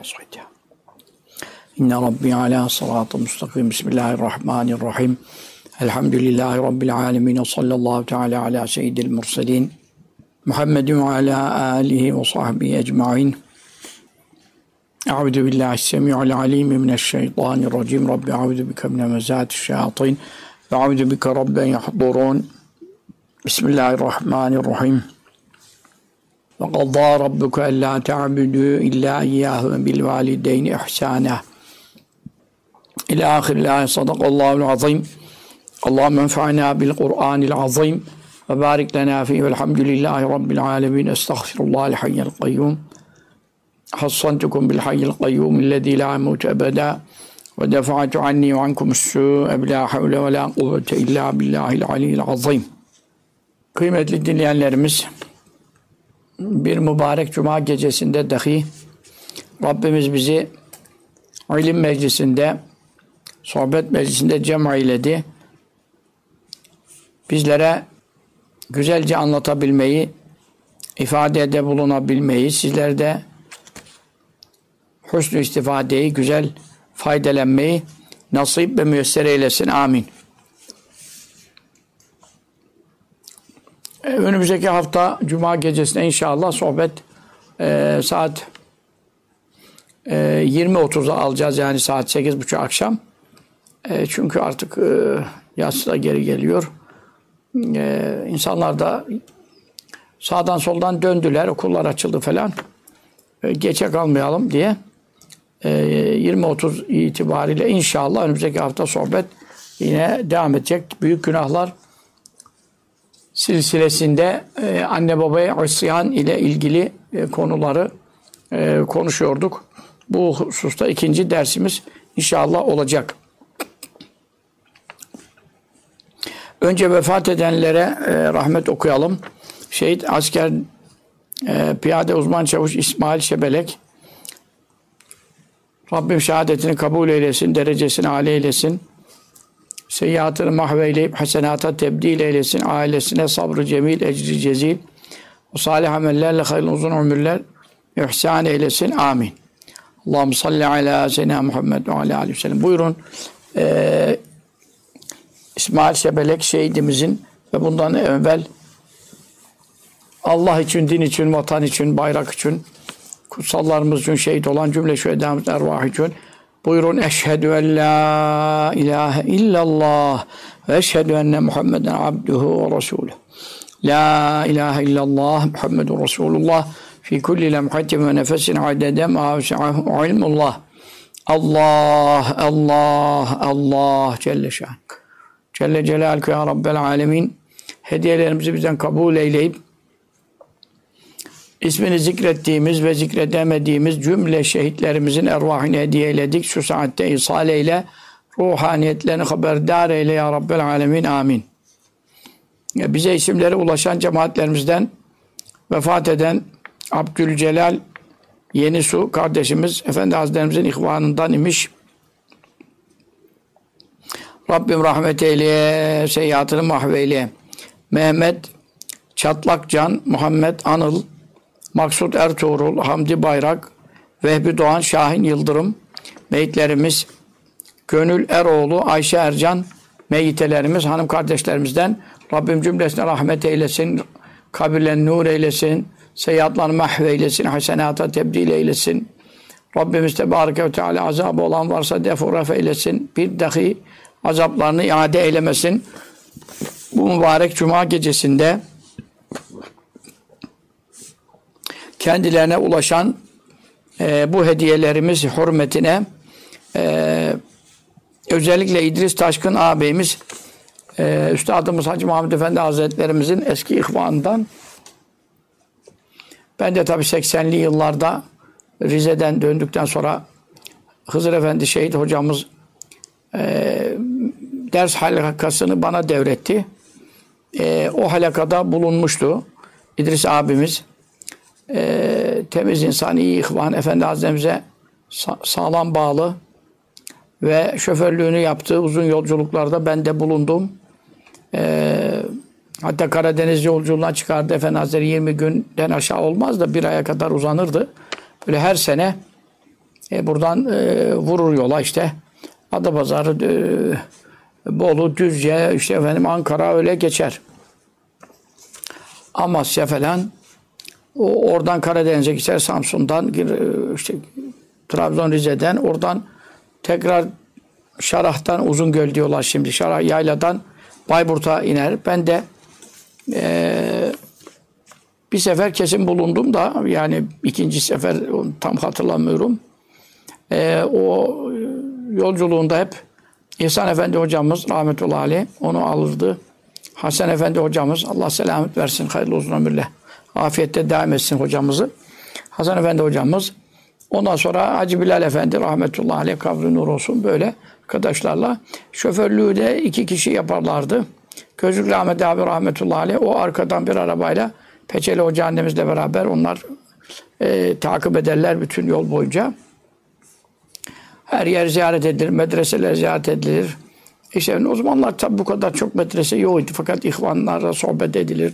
صيتها إن ربي على صراط مستقيم بسم الله الرحمن الرحيم الحمد لله رب العالمين وصلى الله تعالى على سيد المرسلين محمد وعلى آله وصحبه أجمعين أعوذ بالله السميع العليم من الشيطان الرجيم رب أعوذ بك من همزات الشياطين وأعوذ بك رب أن يحضرون بسم الله الرحمن الرحيم وقضى ربك ألا تعبدوا إلا إياه وبالوالدين إحسانا إلى آخر الآية صدق الله العظيم اللهم انفعنا بالقرآن العظيم وبارك لنا فيه والحمد لله رب العالمين استغفر الله الحي القيوم حصنتكم بالحي القيوم الذي لا يموت أبدا ودفعت عني وعنكم السوء بلا حول ولا قوة إلا بالله العلي العظيم. Kıymetli dinleyenlerimiz, bir mübarek cuma gecesinde dahi Rabbimiz bizi ilim meclisinde, sohbet meclisinde cem eyledi. Bizlere güzelce anlatabilmeyi, ifadede bulunabilmeyi, sizler de husnü istifadeyi, güzel faydalanmayı nasip ve müyesser eylesin. Amin. Önümüzdeki hafta Cuma gecesinde inşallah sohbet saat 20.30'a alacağız. Yani saat 8.30 akşam. Çünkü artık yatsı da geri geliyor. İnsanlar da sağdan soldan döndüler. Okullar açıldı falan. Geçe kalmayalım diye 20.30 itibariyle inşallah önümüzdeki hafta sohbet yine devam edecek. Büyük günahlar silsilesinde anne babaya isyan ile ilgili konuları konuşuyorduk. Bu hususta ikinci dersimiz inşallah olacak. Önce vefat edenlere rahmet okuyalım. Şehit asker piyade uzman çavuş İsmail Şebelek, Rabbim şehadetini kabul eylesin, derecesini âli eylesin. Seyyiatını mahveyleyip hasenata tebdil eylesin. Ailesine sabrı cemil, ecri cezil. O salih amellerle hayırlı uzun ömürler ihsan eylesin. Amin. Allahümme salli ala seyyidina Muhammed ve ala aleyhi ve sellem. Buyurun. İsmail Şebelek şehidimizin ve bundan evvel Allah için, din için, vatan için, bayrak için, kutsallarımız için şehit olan cümle şühedâmız ervah için buyurun eşhedü en la ilahe illallah ve eşhedü enne Muhammeden abduhu ve resuluhu. La ilahe illallah Muhammedun Resulullah fi kulli lemhatin ve nefesin adede ma vesi'ahu ilmullah. Allah, Allah, Allah Celle şan. Celle Celaluhu ya Rabbel alemin. Hediyelerimizi bizden kabul eyleyip İsmini zikrettiğimiz ve zikredemediğimiz cümle şehitlerimizin ervahını hediye eyledik. Şu saatte ihsal eyle, ruhaniyetlerini haberdar eyle ya Rabbel alemin. Amin. Bize isimleri ulaşan cemaatlerimizden vefat eden Abdülcelal Yenisu kardeşimiz Efendi Hazretlerimizin ihvanından imiş. Rabbim rahmet eyle, seyyiatını mahveyle. Mehmet Çatlakcan, Muhammed Anıl, Maksut Ertuğrul, Hamdi Bayrak, Vehbi Doğan, Şahin Yıldırım, meyitlerimiz, Gönül Eroğlu, Ayşe Ercan, meyitelerimiz, hanım kardeşlerimizden Rabbim cümlesine rahmet eylesin, kabirlerini nur eylesin, seyyiatlarını mahveylesin, hasenata tebdil eylesin. Rabbimiz Tebareke ve Teala azabı olan varsa defuraf eylesin, bir dahi azaplarını iade eylemesin. Bu mübarek Cuma gecesinde kendilerine ulaşan bu hediyelerimiz hürmetine özellikle İdris Taşkın ağabeyimiz Üstadımız Hacı Mahmud Efendi Hazretlerimizin eski ihvanından, ben de tabii 80'li yıllarda Rize'den döndükten sonra Hızır Efendi şehit hocamız ders halakasını bana devretti. O halakada bulunmuştu İdris abimiz. Temiz insan, iyi ihvan, Efendi Hazretlerimize sağlam bağlı ve şoförlüğünü yaptığı uzun yolculuklarda ben de bulundum. Hatta Karadeniz yolculuğuna çıkardı Efendi Hazretleri, 20 günden aşağı olmaz da bir aya kadar uzanırdı. Böyle her sene Buradan vurur yola işte. Adapazarı, Bolu, Düzce, işte efendim Ankara öyle geçer. Amasya falan. Oradan Karadeniz'e geçer, Samsun'dan işte Trabzon, Rize'den, oradan tekrar Şarah'tan Uzungöl diyorlar şimdi. Şarah Yayla'dan Bayburt'a iner. Ben de bir sefer kesin bulundum da, yani ikinci sefer tam hatırlamıyorum. O yolculuğunda hep İhsan Efendi hocamız rahmetullahi aleyh onu alırdı. Hasan Efendi hocamız, Allah selamet versin, hayırlı uzun ömürle, afiyette devam etsin hocamızı. Hasan Efendi hocamız. Ondan sonra Hacı Bilal Efendi rahmetullahi aleyh, kabri nur olsun, böyle arkadaşlarla. Şoförlüğü de 2 kişi yaparlardı. Gözlüklü Ahmet abi rahmetullahi aleyh, o arkadan bir arabayla Peçeli Hoca annemizle beraber onlar takip ederler bütün yol boyunca. Her yer ziyaret edilir, medreseler ziyaret edilir. İşte o zamanlar tabi bu kadar çok medrese yoktu, fakat ihvanlarla sohbet edilir.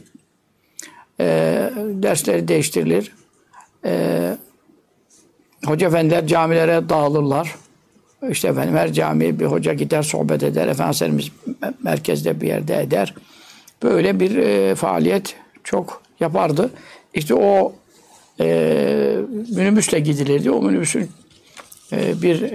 Dersleri değiştirilir. Hoca efendiler camilere dağılırlar. İşte efendim her camiye bir hoca gider, sohbet eder. Efendimiz merkezde bir yerde eder. Böyle bir faaliyet çok yapardı. İşte o minibüsle gidilirdi. O minibüsün bir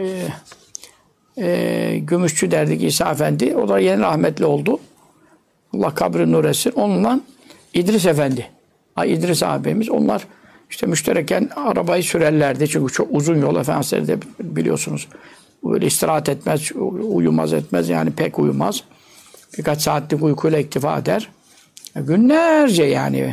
Gümüşçü derdik İsa Efendi. O da yeni rahmetli oldu. Allah kabrini nur etsin. Onunla İdris Efendi. İdris abimiz. Onlar işte müştereken arabayı sürerlerdi. Çünkü çok uzun yol. Efendimiz de biliyorsunuz. Böyle istirahat etmez, uyumaz etmez. Yani pek uyumaz. Birkaç saatlik uykuyla iktifa eder. Günlerce yani.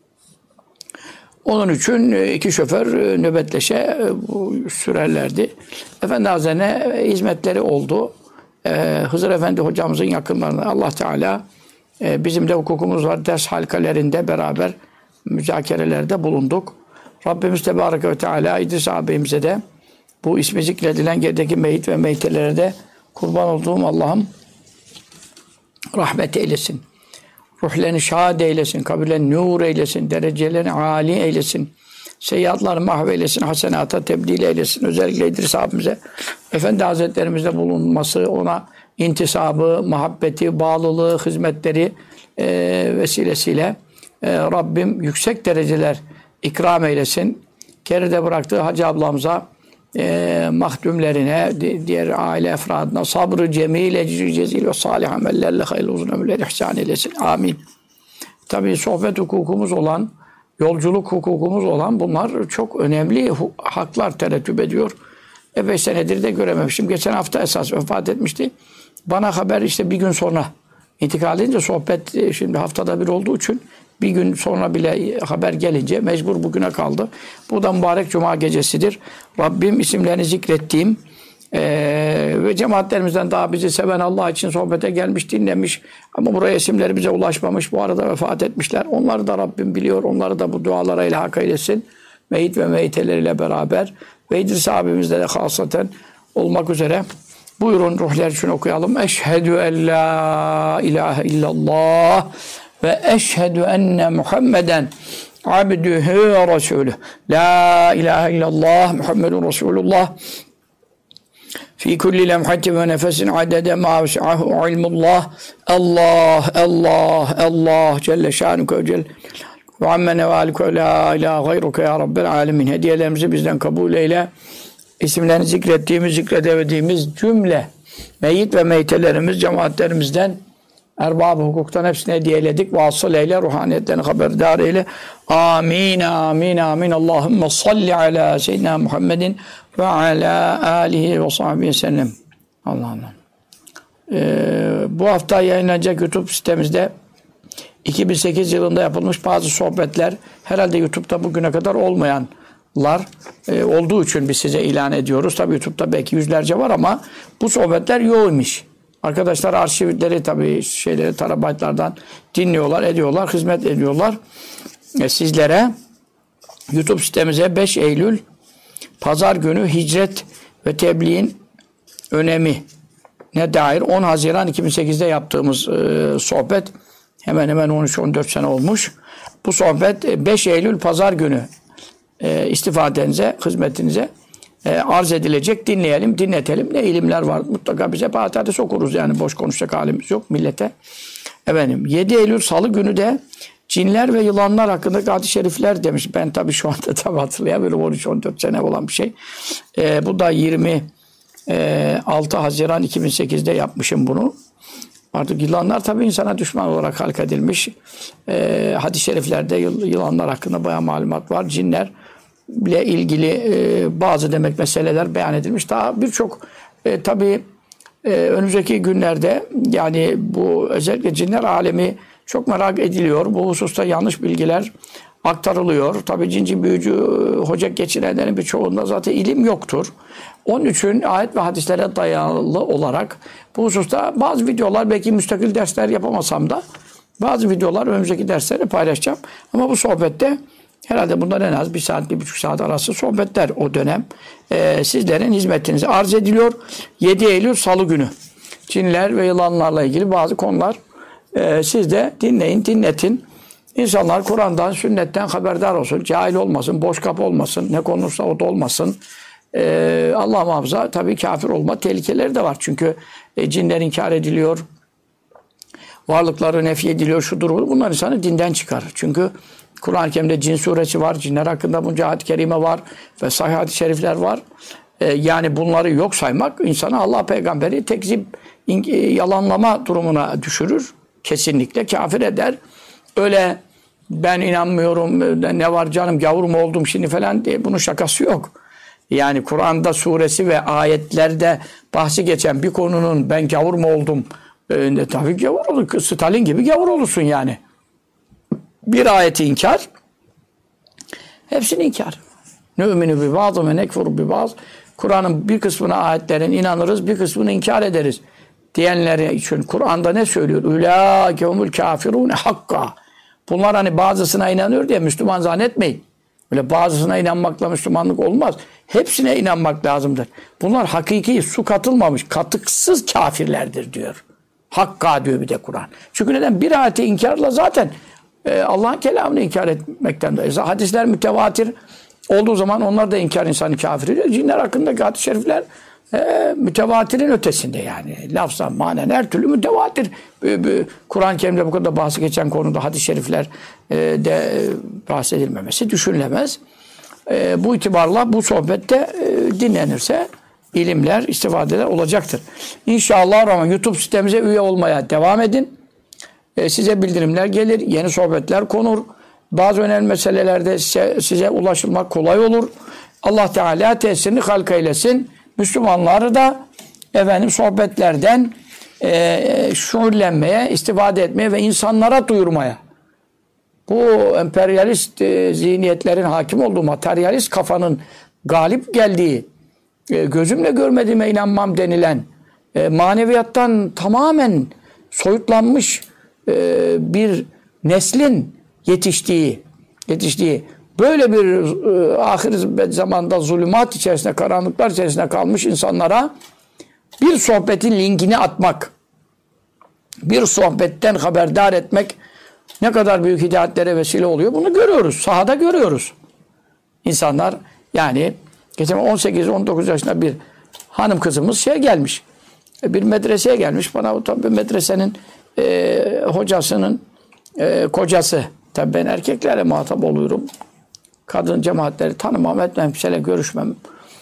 Onun için 2 şoför nöbetleşe sürerlerdi. Efendi Hazretlerine hizmetleri oldu. Hızır Efendi hocamızın yakınlarında Allah Teala bizim de hukukumuz var. Ders halkalarında beraber müzakerelerde bulunduk. Rabbimiz Tebareke ve Teala İdris ağabeyimize de bu ismi zikredilen gerideki meyit ve meytelere de kurban olduğum Allah'ım rahmet eylesin. Ruhlerini şad eylesin, kabirlerini nur eylesin, derecelerini âli eylesin, seyyiatlarını mahveylesin, hasenata tebdil eylesin. Özellikle İdris abimize Efendi Hazretlerimizde bulunması, ona intisabı, muhabbeti, bağlılığı, hizmetleri vesilesiyle Rabbim yüksek dereceler ikram eylesin. Geride bıraktığı Hacı ablamıza, mahdumlerine, diğer aile efradına sabrı cemil, ecri cezil ve salih amellerle hayırlı uzun ömürler ihsan eylesin. Amin. Tabii sohbet hukukumuz olan, yolculuk hukukumuz olan bunlar çok önemli haklar terettüp ediyor. Epey senedir de görememişim. Geçen hafta esas vefat etmişti. Bana haber işte bir gün sonra intikal edince, sohbet şimdi haftada bir olduğu için bir gün sonra bile haber gelince mecbur bugüne kaldı. Bu da mübarek cuma gecesidir. Rabbim isimlerini zikrettiğim ve cemaatlerimizden daha bizi seven, Allah için sohbete gelmiş, dinlemiş ama buraya isimleri bize ulaşmamış, bu arada vefat etmişler. Onları da Rabbim biliyor. Onları da bu dualara ilhak eylesin. Meyit ve meyiteleriyle beraber ve İdris abimizle de hasaten olmak üzere. Buyurun ruhlar için okuyalım. Eşhedü en la ilahe illallah ve eşhedü enne Muhammeden abdühü ve resulüh. La ilahe illallah Muhammedun Resulullah. Fi kulli lemhatin ve nefesin adede ma vesi'ahu ilmullah. Allah, Allah, Allah Celle şanuke ve Celle ve amme nevalike ve la ilahe gayruke ya Rabbel alemin. Hediyelerimizi bizden kabul eyle. İsimlerini zikrettiğimiz, zikredemediğimiz cümle meyit ve meytelerimiz, cemaatlerimizden, erbab-ı hukuktan hepsine hediyeledik. Vasıl eyle, ruhaniyetlerini haberdar eyle. Amin, amin, amin. Allahümme salli ala seyyidina Muhammedin ve ala alihi ve sahbihi sellem. Allah'ım. Bu hafta yayınlanacak YouTube sitemizde 2008 yılında yapılmış bazı sohbetler, herhalde YouTube'da bugüne kadar olmayanlar olduğu için biz size ilan ediyoruz. Tabii YouTube'da belki yüzlerce var ama bu sohbetler yoğunmuş. Arkadaşlar arşivleri tabii terabaytlardan dinliyorlar, ediyorlar, hizmet ediyorlar. Sizlere YouTube sitemize 5 Eylül Pazar günü hicret ve tebliğin önemi ne dair 10 Haziran 2008'de yaptığımız sohbet hemen hemen 13-14 sene olmuş. Bu sohbet 5 Eylül Pazar günü istifadenize, hizmetinize arz edilecek. Dinleyelim, dinletelim. Ne ilimler var? Mutlaka bize hadis okuruz yani. Boş konuşacak halimiz yok millete. Efendim 7 Eylül Salı günü de cinler ve yılanlar hakkında hadis-i şerifler demiş. Ben tabii şu anda tabii hatırlayamıyorum. 13-14 sene olan bir şey. Bu da 26 Haziran 2008'de yapmışım bunu. Artık yılanlar tabii insana düşman olarak halk edilmiş. Hadis-i şeriflerde yılanlar hakkında bayağı malumat var. Cinlerle ilgili bazı demek meseleler beyan edilmiş. Daha birçok tabii önümüzdeki günlerde yani bu özellikle cinler alemi çok merak ediliyor. Bu hususta yanlış bilgiler aktarılıyor. Tabii cinci büyücü hoca geçirenlerin birçoğunda zaten ilim yoktur. Onun için ayet ve hadislere dayalı olarak bu hususta bazı videolar belki müstakil dersler yapamasam da bazı videolar önümüzdeki dersleri paylaşacağım. Ama bu sohbette herhalde bundan en az 1 saat, 1,5 saat arası sohbetler o dönem sizlerin hizmetinize arz ediliyor. 7 Eylül Salı günü cinler ve yılanlarla ilgili bazı konular siz de dinleyin, dinletin. İnsanlar Kur'an'dan, sünnetten haberdar olsun. Cahil olmasın, boş kapı olmasın. Ne konuşsa o da olmasın. Allah muhafaza tabii kafir olma tehlikeleri de var. Çünkü cinler inkar ediliyor. Varlıkları nefi ediliyor. Şudur bu. Bunlar insanı dinden çıkarır. Çünkü Kur'an-ı Kerim'de cin suresi var. Cinler hakkında bunca ayet-i kerime var. Ve sahih hadis-i şerifler var. Yani bunları yok saymak insanı Allah peygamberi tekzip, yalanlama durumuna düşürür. Kesinlikle kafir eder. Öyle ben inanmıyorum, ne var canım gavur mu oldum şimdi falan diye bunun şakası yok. Yani Kur'an'da suresi ve ayetlerde bahsi geçen bir konunun ben gavur mu oldum? Tabii gavur olur. Stalin gibi gavur olursun yani. Bir ayeti inkar, hepsini inkar. Nü'minu bi bazı ve nekfuru bi bazı. Kur'an'ın bir kısmına ayetlerin inanırız, bir kısmını inkar ederiz diyenler için Kur'an'da ne söylüyor? Ülâke humul kâfirûne hakka. Bunlar hani bazısına inanıyor diye Müslüman zannetmeyin. Öyle bazısına inanmakla Müslümanlık olmaz. Hepsine inanmak lazımdır. Bunlar hakiki, su katılmamış, katıksız kafirlerdir diyor. Hakka diyor bir de Kur'an. Çünkü neden? Bir ayeti inkarla zaten Allah'ın kelamını inkar etmekten dolayı. Hadisler mütevatir olduğu zaman onlar da inkar insanı kafir ediyor. Cinler hakkındaki hadis-i şerifler mütevatirin ötesinde yani. Lafzan, manen her türlü mütevatir. Kur'an-ı Kerim'de bu kadar bahsi geçen konuda hadis-i şerifler de bahsedilmemesi düşünülemez. Bu itibarla bu sohbette dinlenirse ilimler, istifadeler olacaktır. İnşallah YouTube sitemize üye olmaya devam edin. Size bildirimler gelir, yeni sohbetler konur. Bazı önemli meselelerde size ulaşılmak kolay olur. Allah Teala tesirini halk eylesin. Müslümanları da sohbetlerden şuurlenmeye, istifade etmeye ve insanlara duyurmaya. Bu emperyalist zihniyetlerin hakim olduğu, materyalist kafanın galip geldiği, gözümle görmediğime inanmam denilen, maneviyattan tamamen soyutlanmış bir neslin yetiştiği böyle bir ahir zamanda zulümat içerisinde, karanlıklar içerisinde kalmış insanlara bir sohbetin linkini atmak, bir sohbetten haberdar etmek ne kadar büyük hidayetlere vesile oluyor bunu görüyoruz. Sahada görüyoruz. İnsanlar yani geçen 18-19 yaşında bir hanım kızımız gelmiş. Bir medreseye gelmiş. Bana tabii medresenin hocasının kocası. Tabii ben erkeklerle muhatap oluyorum. Kadın cemaatleri tanımam, etmem, kimseyle görüşmem.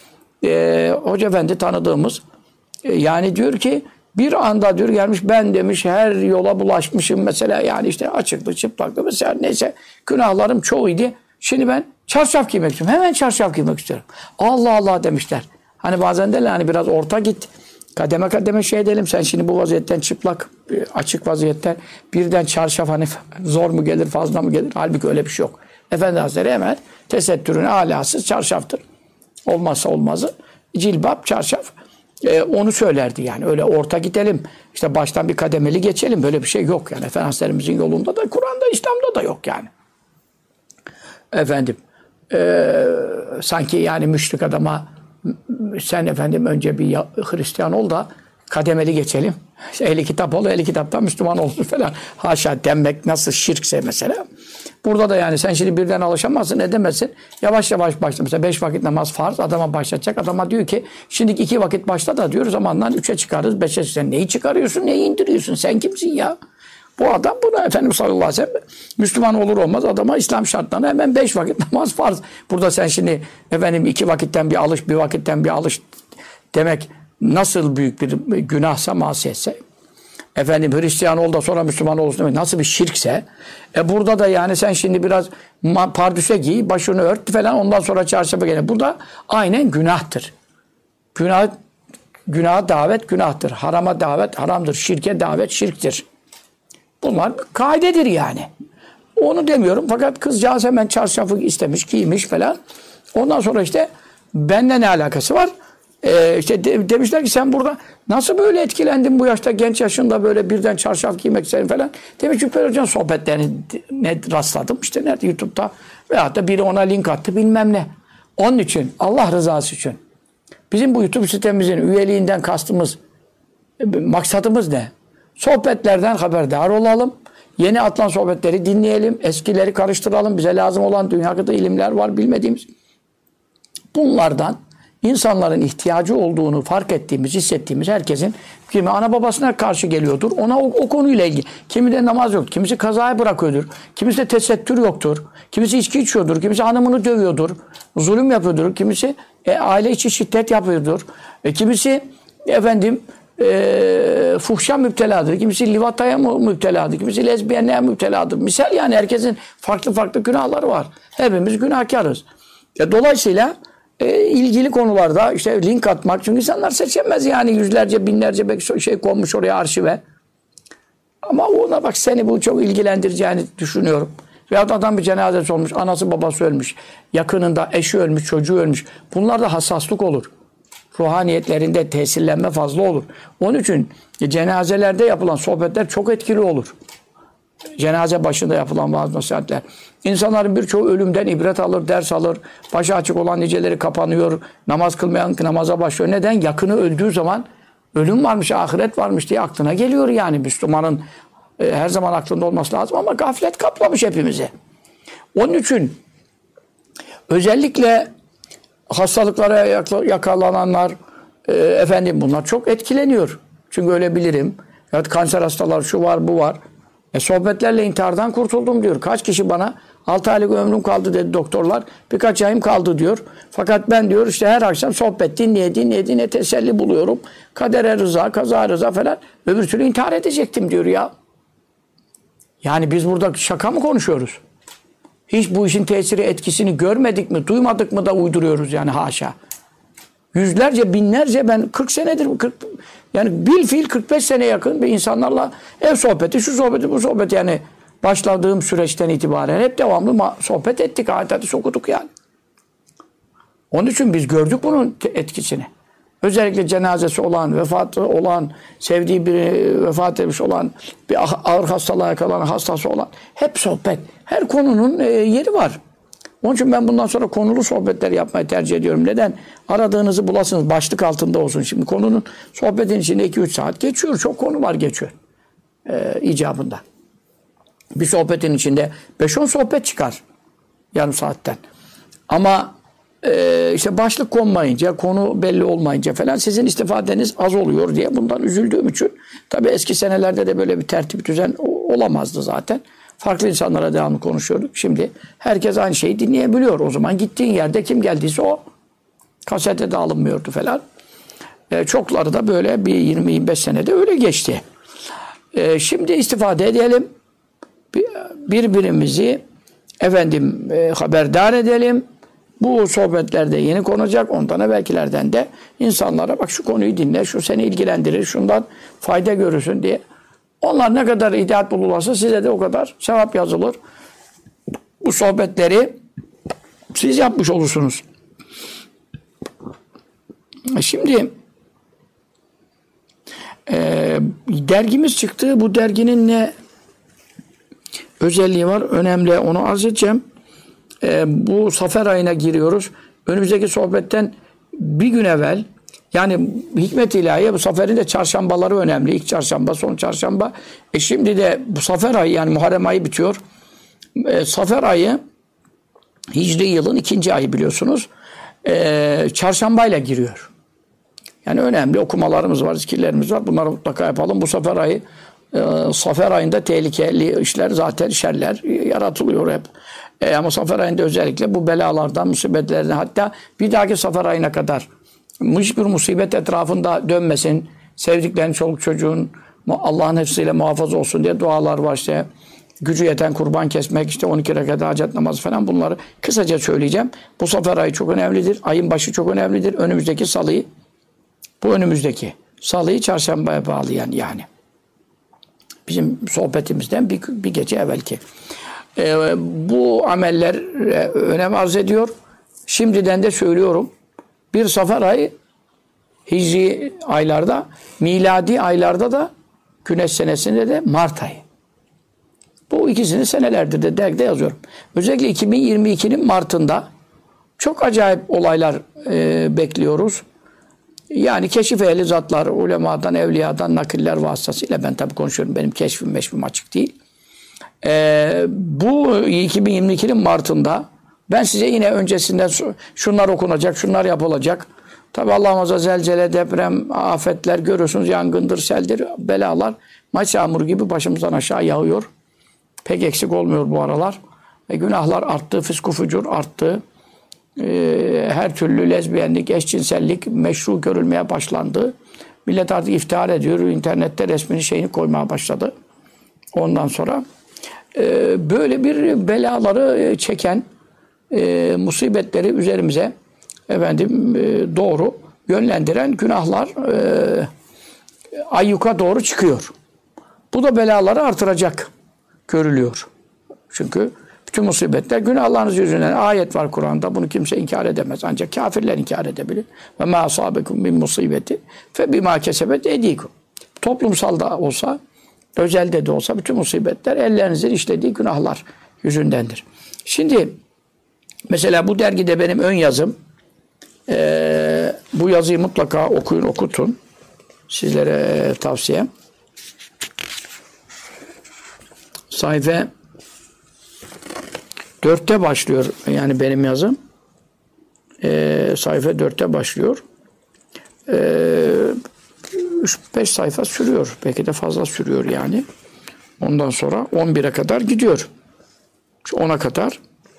Hoca efendi tanıdığımız yani diyor ki bir anda diyor gelmiş ben demiş her yola bulaşmışım mesela yani işte açıklı çıplaklı mesela neyse günahlarım çoğuydu. Şimdi ben çarşaf giymek istiyorum. Hemen çarşaf giymek istiyorum. Allah Allah demişler. Hani bazen derler hani biraz orta git. Kademe kademe edelim. Sen şimdi bu vaziyetten çıplak, açık vaziyetten birden çarşaf hani zor mu gelir, fazla mı gelir? Halbuki öyle bir şey yok. Efendi Hazretleri hemen tesettürün alası çarşaftır. Olmazsa olmazı. Cilbap, çarşaf. Onu söylerdi yani. Öyle orta gidelim. İşte baştan bir kademeli geçelim. Böyle bir şey yok yani. Efendi Hazretlerimizin yolunda da, Kur'an'da, İslam'da da yok yani. Sanki yani müşrik adama sen önce bir Hristiyan ol da kademeli geçelim. Ehli kitap ol, ehli kitaptan Müslüman olsun falan. Haşa demek nasıl şirkse mesela. Burada da yani sen şimdi birden alışamazsın, edemezsin. Yavaş yavaş başla. Mesela 5 vakit namaz farz, adama başlatacak. Adama diyor ki şimdi 2 vakit başla da diyoruz, zamandan 3'e çıkarız, 5'e çıkarız. Sen neyi çıkarıyorsun, neyi indiriyorsun? Sen kimsin ya? Bu adam buna Efendimiz sallallahu aleyhi ve sellem Müslüman olur olmaz adama İslam şartlarına hemen 5 vakit namaz farz. Burada sen şimdi efendim 2 vakitten bir alış, bir vakitten bir alış demek nasıl büyük bir günahsa, masiyetse, efendim Hristiyan ol da sonra Müslüman olursun demek nasıl bir şirkse, burada da yani sen şimdi biraz pardüse giy, başını ört falan, ondan sonra çarşamba gene. Bu da aynen günahtır. Günaha davet günahtır. Harama davet haramdır. Şirke davet şirktir. Bunlar kaidedir yani. Onu demiyorum fakat kızcağız hemen çarşafı istemiş, giymiş falan. Ondan sonra işte benimle ne alakası var? İşte demişler ki sen burada nasıl böyle etkilendin bu yaşta, genç yaşında böyle birden çarşaf giymek senin falan. Demiş Cübbeli Hoca'nın sohbetlerine rastladım. İşte nerede, YouTube'da veyahut da biri ona link attı bilmem ne. Onun için, Allah rızası için bizim bu YouTube sitemizin üyeliğinden kastımız, maksadımız ne? Sohbetlerden haberdar olalım. Yeni atılan sohbetleri dinleyelim. Eskileri karıştıralım. Bize lazım olan dünya kadar ilimler var bilmediğimiz. Bunlardan insanların ihtiyacı olduğunu fark ettiğimiz, hissettiğimiz herkesin, kimi ana babasına karşı geliyordur. Ona o konuyla ilgili. Kimi de namaz yok. Kimisi kazaya bırakıyordur. Kimisi de tesettür yoktur. Kimisi içki içiyordur. Kimisi hanımını dövüyordur. Zulüm yapıyordur. Kimisi aile içi şiddet yapıyordur. Kimisi efendim fuhşa müpteladır. Kimisi livataya müpteladır. Kimisi lezbiyenliğe müpteladır. Misal yani herkesin farklı farklı günahları var. Hepimiz günahkarız. Dolayısıyla ilgili konularda işte link atmak. Çünkü insanlar seçemez yani yüzlerce, binlerce belki şey konmuş oraya arşive. Ama ona bak seni bu çok ilgilendireceğini düşünüyorum. Veyahut adam bir cenazesi olmuş, anası babası ölmüş, yakınında eşi ölmüş, çocuğu ölmüş. Bunlarda hassaslık olur. Ruhaniyetlerinde tesirlenme fazla olur. Onun için cenazelerde yapılan sohbetler çok etkili olur. Cenaze başında yapılan vaaz nasihatler. İnsanların birçoğu ölümden ibret alır, ders alır. Başı açık olan niceleri kapanıyor. Namaz kılmayan namaza başlıyor. Neden? Yakını öldüğü zaman ölüm varmış, ahiret varmış diye aklına geliyor yani. Müslümanın her zaman aklında olması lazım ama gaflet kaplamış hepimizi. Onun için özellikle hastalıklara yakalananlar, efendim bunlar çok etkileniyor. Çünkü öyle bilirim. Evet, kanser hastaları şu var bu var. Sohbetlerle intihardan kurtuldum diyor. Kaç kişi bana 6 aylık ömrüm kaldı dedi doktorlar. Birkaç ayım kaldı diyor. Fakat ben diyor işte her akşam sohbet dinleye teselli buluyorum. Kadere rıza, kaza rıza falan. Öbür türlü intihar edecektim diyor ya. Yani biz burada şaka mı konuşuyoruz? Hiç bu işin tesiri, etkisini görmedik mi, duymadık mı da uyduruyoruz yani haşa. Yüzlerce, binlerce ben 40 senedir, yani bilfiil 45 sene yakın bir insanlarla ev sohbeti, şu sohbeti, bu sohbeti yani başladığım süreçten itibaren hep devamlı sohbet ettik, ayet okuduk yani. Onun için biz gördük bunun etkisini. Özellikle cenazesi olan, vefatı olan, sevdiği biri vefat etmiş olan, bir ağır hastalığa yakalanan hastası olan hep sohbet. Her konunun yeri var. Onun için ben bundan sonra konulu sohbetler yapmayı tercih ediyorum. Neden? Aradığınızı bulasınız. Başlık altında olsun. Şimdi konunun sohbetin içinde 2-3 saat geçiyor. Çok konu var geçiyor. İcabında. Bir sohbetin içinde 5-10 sohbet çıkar. Yarım saatten. Ama işte başlık konmayınca, konu belli olmayınca falan sizin istifadeniz az oluyor diye bundan üzüldüğüm için. Tabii eski senelerde de böyle bir tertip düzen olamazdı zaten. Farklı insanlara devamlı konuşuyorduk. Şimdi herkes aynı şeyi dinleyebiliyor. O zaman gittiğin yerde kim geldiyse o. Kasete de alınmıyordu falan. Çokları da böyle bir 20-25 senede öyle geçti. Şimdi istifade edelim. Birbirimizi haberdar edelim. Bu sohbetlerde yeni konacak. Ondan evvelkilerden de insanlara bak şu konuyu dinle, şu seni ilgilendirir, şundan fayda görürsün diye. Onlar ne kadar hidayet bulurlarsa size de o kadar sevap yazılır. Bu sohbetleri siz yapmış olursunuz. Şimdi dergimiz çıktı. Bu derginin ne özelliği var? Önemli. Onu arz edeceğim. Bu Safer ayına giriyoruz. Önümüzdeki sohbetten bir gün evvel yani hikmet ilahiye bu Safer'in de çarşambaları önemli. İlk çarşamba, son çarşamba. Şimdi de bu Safer ayı yani Muharrem ayı bitiyor. Safer ayı Hicri yılın 2. ayı biliyorsunuz. Çarşambayla giriyor. Yani önemli okumalarımız var, zikirlerimiz var. Bunları mutlaka yapalım. Bu Safer ayı, Safer ayında tehlikeli işler, zaten şerler yaratılıyor hep. Ama Safer ayında özellikle bu belalardan, musibetlerden, hatta bir dahaki Safer ayına kadar hiçbir musibet etrafında dönmesin, sevdiklerin, çoluk çocuğun Allah'ın hepsiyle muhafaza olsun diye dualar var işte. Gücü yeten kurban kesmek, işte 12 rekat hacet namazı falan, bunları kısaca söyleyeceğim. Bu Safer ayı çok önemlidir. Ayın başı çok önemlidir. Önümüzdeki salıyı, bu önümüzdeki salıyı çarşambaya bağlayan yani. Bizim sohbetimizden bir gece evvelki. Bu ameller önem arz ediyor. Şimdiden de söylüyorum. Bir Safer ayı Hicri aylarda, miladi aylarda da Güneş senesinde de Mart ayı. Bu ikisini senelerdir de dergide yazıyorum. Özellikle 2022'nin Mart'ında çok acayip olaylar bekliyoruz. Yani keşif ehli zatlar, ulemadan, evliyadan, nakiller vasıtasıyla, ben tabii konuşuyorum, benim keşfim açık değil. Bu 2022'nin Mart'ında ben size yine öncesinden şunlar okunacak, şunlar yapılacak. Tabii Allah muhafaza, zelzele, deprem, afetler görüyorsunuz, yangındır, seldir, belalar maç yağmuru gibi başımızdan aşağı yağıyor. Pek eksik olmuyor bu aralar. Günahlar arttı, fısk-ı fucur arttı. Her türlü lezbiyenlik, eşcinsellik meşru görülmeye başlandı. Millet artık iftihar ediyor. İnternette resmini, şeyini koymaya başladı. Ondan sonra böyle bir belaları çeken musibetleri üzerimize doğru yönlendiren günahlar ayyuka doğru çıkıyor. Bu da belaları artıracak görülüyor. Çünkü bütün musibetler günahlarınız yüzünden. Ayet var Kur'an'da. Bunu kimse inkar edemez. Ancak kafirler inkar edebilir. Ve ma asabekum min musibeti fe bima kesebet eydikum. Toplumsal da olsa, özelde de olsa bütün musibetler ellerinizin işlediği günahlar yüzündendir. Şimdi mesela bu dergide benim ön yazım. Bu yazıyı mutlaka okuyun, okutun. Sizlere tavsiyem. Sayfa 4'te başlıyor yani benim yazım. Sayfa 4'te başlıyor. 3-5 sayfa sürüyor. Belki de fazla sürüyor yani. Ondan sonra 11'e kadar gidiyor. 10'a kadar.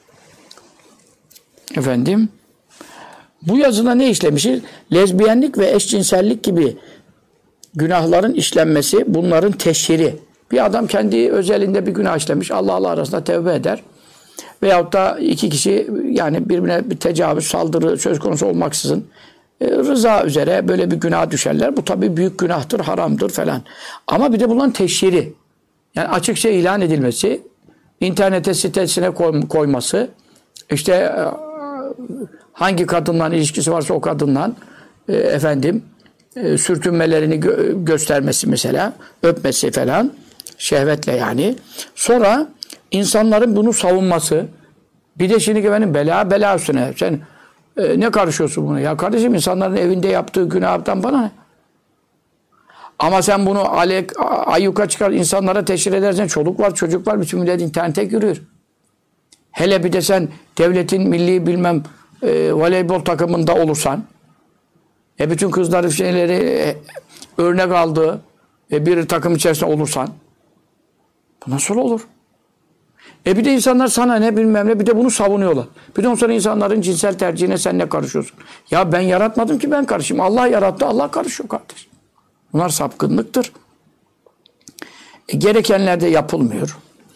Bu yazıda ne işlemişiz? Lezbiyenlik ve eşcinsellik gibi günahların işlenmesi, bunların teşhiri. Bir adam kendi özelinde bir günah işlemiş. Allah arasında tevbe eder. Veyahut da iki kişi yani birbirine bir tecavüz, saldırı söz konusu olmaksızın rıza üzere böyle bir günah düşerler. Bu tabii büyük günahtır, haramdır falan. Ama bir de bunların teşhiri. Yani açıkça ilan edilmesi, internete sitesine koyması, işte hangi kadınla ilişkisi varsa o kadından sürtünmelerini göstermesi mesela, öpmesi falan, şehvetle yani. Sonra insanların bunu savunması, bir de şimdi benim bela üstüne. Sen ne karışıyorsun buna? Ya kardeşim, insanların evinde yaptığı günahtan bana ne? Ama sen bunu ayyuka çıkar, insanlara teşhir edersen, çoluk var, çocuk var, bütün millet internete giriyor. Hele bir de sen devletin milli voleybol takımında olursan, bütün kızların şeyleri örnek aldığı bir takım içerisinde olursan, bu nasıl olur? Bir de insanlar sana ne bilmem ne, bir de bunu savunuyorlar. Bir de ondan sonra insanların cinsel tercihine sen ne karışıyorsun? Ya ben yaratmadım ki ben karışayım. Allah yarattı, Allah karışıyor kardeşim. Bunlar sapkınlıktır. Gerekenler de yapılmıyor.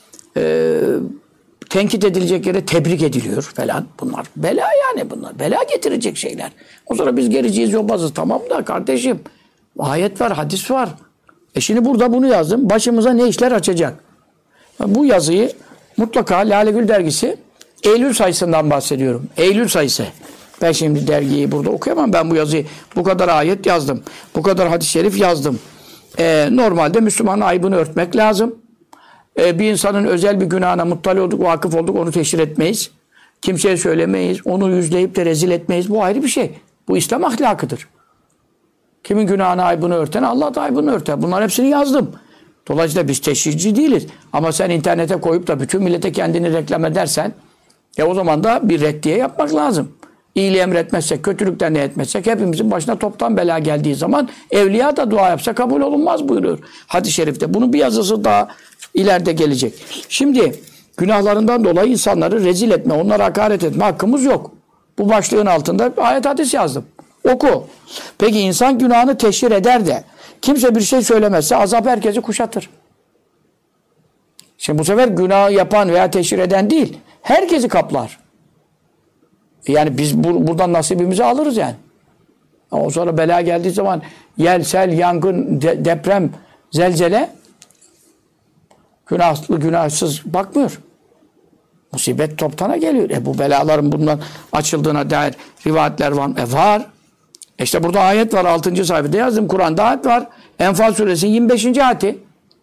Tenkit edilecek yere tebrik ediliyor falan. Bunlar bela yani bunlar. Bela getirecek şeyler. O sonra biz gericiyiz, yobazız. Tamam da kardeşim, ayet var, hadis var. Şimdi burada bunu yazdım. Başımıza ne işler açacak? Bu yazıyı mutlaka Lale Gül dergisi Eylül sayısından bahsediyorum. Eylül sayısı. Ben şimdi dergiyi burada okuyamam. Ben bu yazıyı, bu kadar ayet yazdım. Bu kadar hadis-i şerif yazdım. Normalde Müslümanın aybını örtmek lazım. Bir insanın özel bir günahına muttali olduk, vakıf olduk, onu teşhir etmeyiz. Kimseye söylemeyiz. Onu yüzleyip de rezil etmeyiz. Bu ayrı bir şey. Bu İslam ahlakıdır. Kimin günahına aybını örten, Allah da aybını örter. Bunların hepsini yazdım. Dolayısıyla biz teşhirci değiliz. Ama sen internete koyup da bütün millete kendini reklam edersen o zaman da bir reddiye yapmak lazım. İyiliği emretmezsek, kötülükten ne etmezsek hepimizin başına toptan bela geldiği zaman evliya da dua yapsa kabul olunmaz buyuruyor hadis-i şerifte. Bunun bir yazısı daha ileride gelecek. Şimdi günahlarından dolayı insanları rezil etme, onlara hakaret etme hakkımız yok. Bu başlığın altında ayet hadis yazdım. Oku. Peki insan günahını teşhir eder de kimse bir şey söylemezse azap herkesi kuşatır. Şimdi bu sefer günah yapan veya teşhir eden değil, herkesi kaplar. Yani biz buradan nasibimizi alırız yani. O sonra bela geldiği zaman yel, sel, yangın, deprem, zelzele günahlı, günahsız bakmıyor. Musibet toptana geliyor. Bu belaların bundan açıldığına dair rivayetler var mı? Var. İşte burada ayet var. 6. sayfada yazdım. Kur'an'da ayet var. Enfal suresinin 25. ayeti.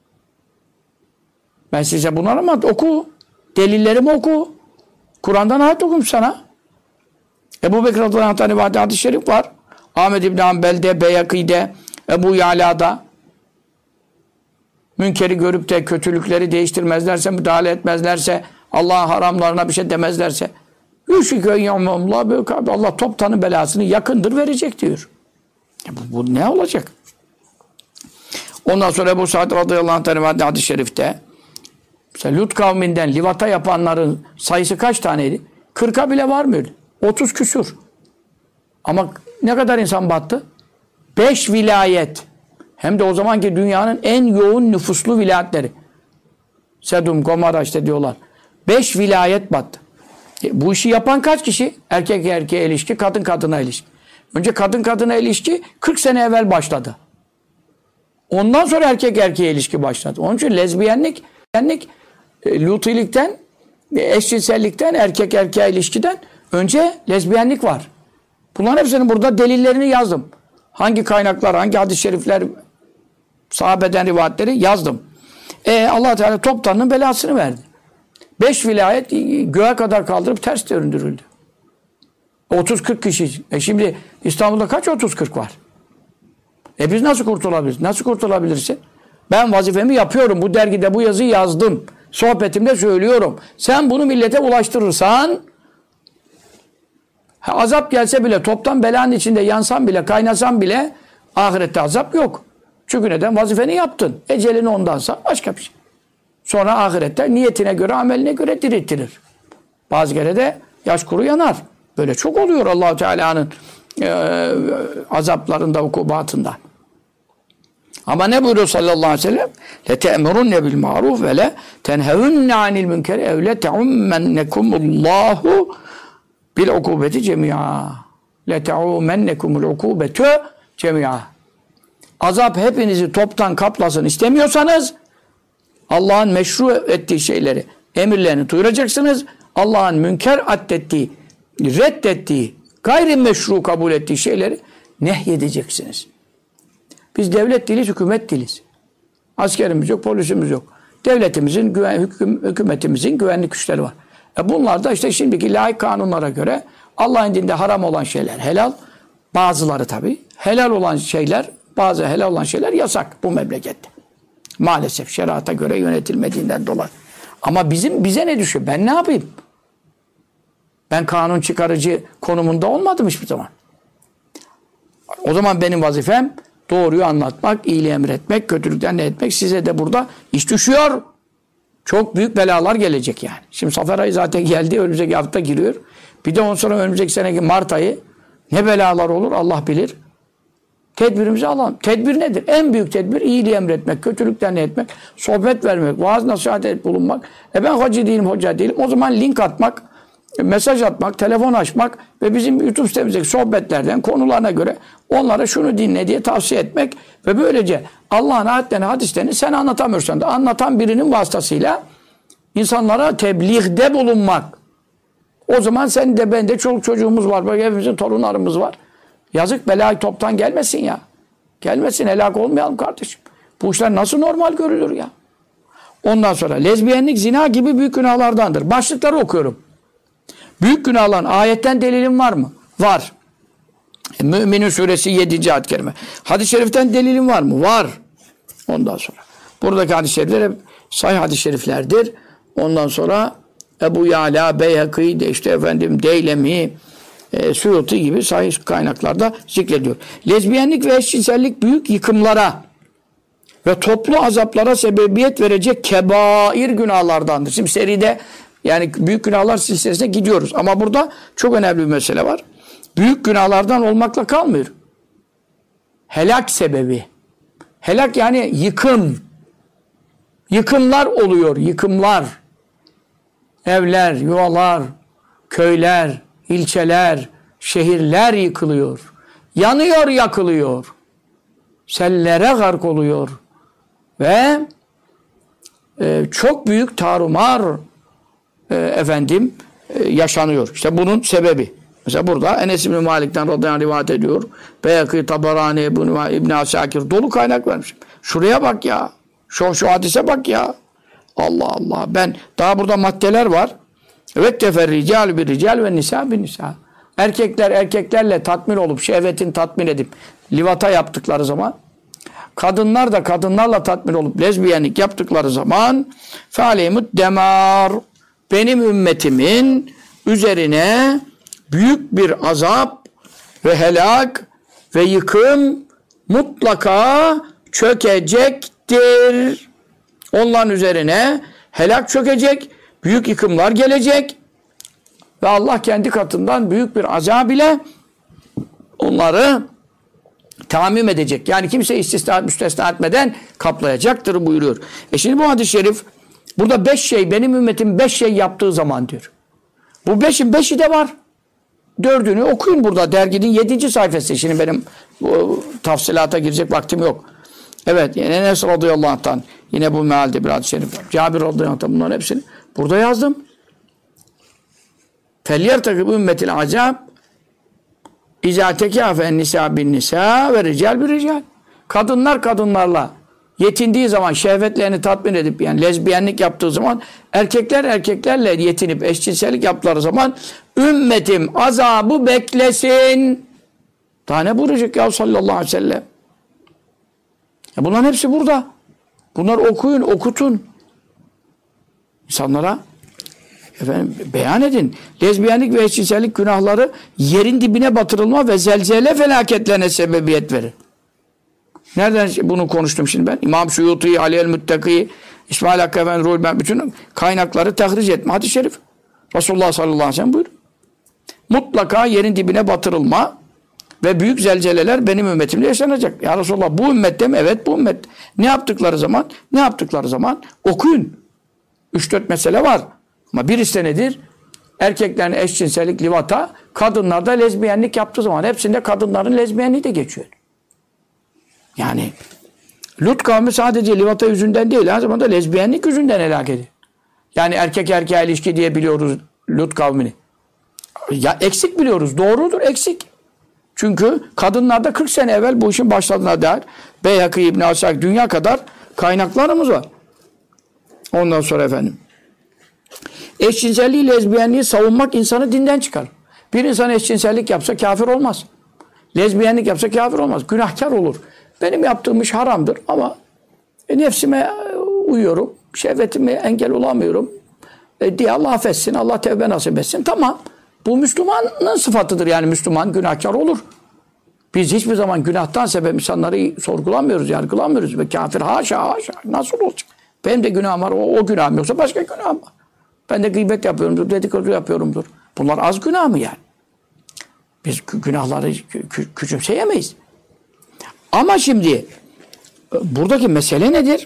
Ben size bunları ama oku. Delillerimi oku. Kur'an'dan ayet okumuş sana. Ebu Bekir radıyallahu anh rivayeti hadis-i şerif var. Ahmed İbni Hanbel'de, Beyhaki'de, Ebu Yala'da münkeri görüp de kötülükleri değiştirmezlerse, müdahale etmezlerse, Allah'ın haramlarına bir şey demezlerse Allah toptanın belasını yakındır verecek diyor. Bu ne olacak? Ondan sonra Ebu Sa'd radıyallahu anh rivayeti hadis-i şerifte mesela Lut kavminden livata yapanların sayısı kaç taneydi? 40'a bile var mıydı? 30 küsur. Ama ne kadar insan battı? 5 vilayet. Hem de o zamanki dünyanın en yoğun nüfuslu vilayetleri. Sedum, Gomorra işte diyorlar. 5 vilayet battı. Bu işi yapan kaç kişi? Erkek erkeğe ilişki, kadın kadına ilişki. Önce kadın kadına ilişki 40 sene evvel başladı. Ondan sonra erkek erkeğe ilişki başladı. Onun için lezbiyenlik, lutilikten, eşcinsellikten, erkek erkeğe ilişkiden önce lezbiyenlik var. Bunların hepsinin burada delillerini yazdım. Hangi kaynaklar, hangi hadis-i şerifler, sahabeden rivayetleri yazdım. Allah Teala toptanın belasını verdi. 5 vilayet göğe kadar kaldırıp ters döndürüldü. 30-40 kişi. Şimdi İstanbul'da kaç 30-40 var? Biz nasıl kurtulabiliriz? Nasıl kurtulabilirsin? Ben vazifemi yapıyorum. Bu dergide bu yazıyı yazdım. Sohbetimde söylüyorum. Sen bunu millete ulaştırırsan azap gelse bile, toptan belanın içinde yansan bile, kaynasan bile ahirette azap yok. Çünkü neden? Vazifeni yaptın. Ecelini ondansa başka bir şey. Sonra ahirette niyetine göre, ameline göre diriltirir. Bazı kere de yaş kuru yanar. Böyle çok oluyor Allah-u Teala'nın azaplarında, ukubatında. Ama ne buyuruyor sallallahu aleyhi ve sellem? لَتَأْمُرُنَّ بِالْمَعْرُوفِ وَلَا تَنْهَوُنَّ عَنِ الْمُنْكَرِ اَوْ لَتَعُمَّنَّكُمُ اللّٰهُ بِالْعُقُوبَةِ جَمِيعًا لَتَعُمَّنَّكُمُ الْعُقُوبَةُ جَمِيعًا. Azap hepinizi toptan kaplasın istemiyorsanız Allah'ın meşru ettiği şeyleri, emirlerini duyuracaksınız. Allah'ın münker addettiği, reddettiği, gayrimeşru kabul ettiği şeyleri nehyedeceksiniz. Biz devlet değiliz, hükümet değiliz. Askerimiz yok, polisimiz yok. Devletimizin, hükümetimizin güvenlik güçleri var. Bunlar da işte şimdiki laik kanunlara göre Allah'ın dinde haram olan şeyler helal. Bazıları tabii. Helal olan şeyler, bazı helal olan şeyler yasak bu memlekette. Maalesef şeriata göre yönetilmediğinden dolayı. Ama bize ne düşüyor? Ben ne yapayım? Ben kanun çıkarıcı konumunda olmadım hiçbir zaman. O zaman benim vazifem doğruyu anlatmak, iyiliği emretmek, kötülükten ne etmek. Size de burada iş düşüyor. Çok büyük belalar gelecek yani. Şimdi Safer ayı zaten geldi. Önümüzdeki hafta giriyor. Bir de ondan sonra önümüzdeki seneki Mart ayı ne belalar olur Allah bilir. Tedbirimizi alalım. Tedbir nedir? En büyük tedbir iyiliği emretmek, kötülükten ne etmek, sohbet vermek, vaaz nasihat bulunmak. Ben hoca değilim, hoca değilim. O zaman link atmak, mesaj atmak, telefon açmak ve bizim YouTube sitemizdeki sohbetlerden konularına göre onlara şunu dinle diye tavsiye etmek ve böylece Allah'ın ayetlerini, hadislerini sen anlatamıyorsan da anlatan birinin vasıtasıyla insanlara tebliğde bulunmak. O zaman sen de ben de çoluk çocuğumuz var, bak hepimizin torunlarımız var. Yazık belayı toptan gelmesin ya. Gelmesin, helak olmayalım kardeşim. Bu işler nasıl normal görülür ya? Ondan sonra lezbiyenlik, zina gibi büyük günahlardandır. Başlıkları okuyorum. Büyük günahların ayetten delilim var mı? Var. Mü'minun suresi 7. ayet-i kerime. Hadis-i şeriften delilim var mı? Var. Ondan sonra. Buradaki hadis-i şerifler hep sahih hadis-i şeriflerdir. Ondan sonra Ebu Ya'la, Beyhekî de işte efendim Deylemi, Suyuti gibi sahih kaynaklarda zikrediyor. Lezbiyenlik ve eşcinsellik büyük yıkımlara ve toplu azaplara sebebiyet verecek kebair günahlardandır. Şimdi seride yani büyük günahlar silsilesine gidiyoruz. Ama burada çok önemli bir mesele var. Büyük günahlardan olmakla kalmıyor. Helak sebebi. Helak yani yıkım. Yıkımlar oluyor. Yıkımlar. Evler, yuvalar, köyler, ilçeler, şehirler yıkılıyor. Yanıyor, yakılıyor. Sellere gark oluyor. Ve çok büyük tarumar yaşanıyor. İşte bunun sebebi. Mesela burada Enes İbn Malik'ten radıyallahu anh rivayet ediyor. Beyhekî, Taberani, İbn Asakir dolu kaynak vermiş. Şuraya bak ya. Şu hadise bak ya. Allah Allah. Ben daha burada maddeler var. Evet teferrical bir rical ve nisa bir nisa. Erkekler erkeklerle tatmin olup şehvetini tatmin edip livata yaptıkları zaman, kadınlar da kadınlarla tatmin olup lezbiyenlik yaptıkları zaman fealeyhimud demar, benim ümmetimin üzerine büyük bir azap ve helak ve yıkım mutlaka çökecektir. Onların üzerine helak çökecek, büyük yıkımlar gelecek ve Allah kendi katından büyük bir azab ile onları tamim edecek. Yani kimse istisna müstesna etmeden kaplayacaktır buyuruyor. Şimdi bu hadis-i şerif burada 5 şey, benim ümmetim 5 şey yaptığı zaman diyor. Bu 5'in 5'i de var. 4'ünü okuyun burada derginin 7. sayfası. Şimdi benim tafsilata girecek vaktim yok. Evet, Enes radıyallahu anh'tan yine bu mealde bir hadis-i şerif var. Cabir radıyallahu anh'tan bunların hepsini burada yazdım. فَلْيَرْتَقِبْ ümmetil azab اِذَا تَكَافَ النِّسَى بِالنِّسَى ve rical bir rical. Kadınlar kadınlarla yetindiği zaman, şehvetlerini tatmin edip yani lezbiyenlik yaptığı zaman, erkekler erkeklerle yetinip eşcinsellik yaptıkları zaman ümmetim azabı beklesin. Daha ne buyuracak ya sallallahu aleyhi ve sellem? Ya bunların hepsi burada. Bunları okuyun, okutun. İnsanlara beyan edin. Lezbiyenlik ve eşcinsellik günahları yerin dibine batırılma ve zelzele felaketlerine sebebiyet verir. Nereden bunu konuştum şimdi ben? İmam Suyuti, Ali el-Müttaki, İsmail Hakkı Efendi, Ruhul Ben, bütün kaynakları tahric etme. Hadis-i şerif. Resulullah sallallahu aleyhi ve sellem buyur. Mutlaka yerin dibine batırılma ve büyük zelzeleler benim ümmetimde yaşanacak. Ya Resulullah bu ümmette mi? Evet bu ümmet. Ne yaptıkları zaman? Ne yaptıkları zaman? Okuyun. 3-4 mesele var. Ama birisi nedir? Erkeklerin eşcinsellik, livata, kadınlar da lezbiyenlik yaptığı zaman hepsinde kadınların lezbiyenliği de geçiyor. Yani Lut kavmi sadece livata yüzünden değil, aynı zamanda lezbiyenlik yüzünden helak ediyor. Yani erkek erkeğe ilişki diye biliyoruz Lut kavmini. Ya eksik biliyoruz. Doğrudur, eksik. Çünkü kadınlarda 40 sene evvel bu işin başladığına dair Beyhekî, İbn Asakir dünya kadar kaynaklarımız var. Ondan sonra efendim eşcinselliği, lezbiyenliği savunmak insanı dinden çıkar. Bir insan eşcinsellik yapsa kafir olmaz. Lezbiyenlik yapsa kafir olmaz. Günahkar olur. Benim yaptığım iş haramdır ama nefsime uyuyorum. Şehvetime engel olamıyorum. Diye Allah affetsin. Allah tevbe nasip etsin. Tamam. Bu Müslümanın sıfatıdır. Yani Müslüman günahkar olur. Biz hiçbir zaman günahtan sebep insanları sorgulamıyoruz, yargılamıyoruz. Ve kafir haşa haşa. Nasıl olacak? Benim de günahım var. O günahım yoksa başka günahım var. Ben de gıybet yapıyorumdur, dedikodu yapıyorumdur. Bunlar az günah mı yani? Biz günahları küçümseyemeyiz. Ama şimdi buradaki mesele nedir?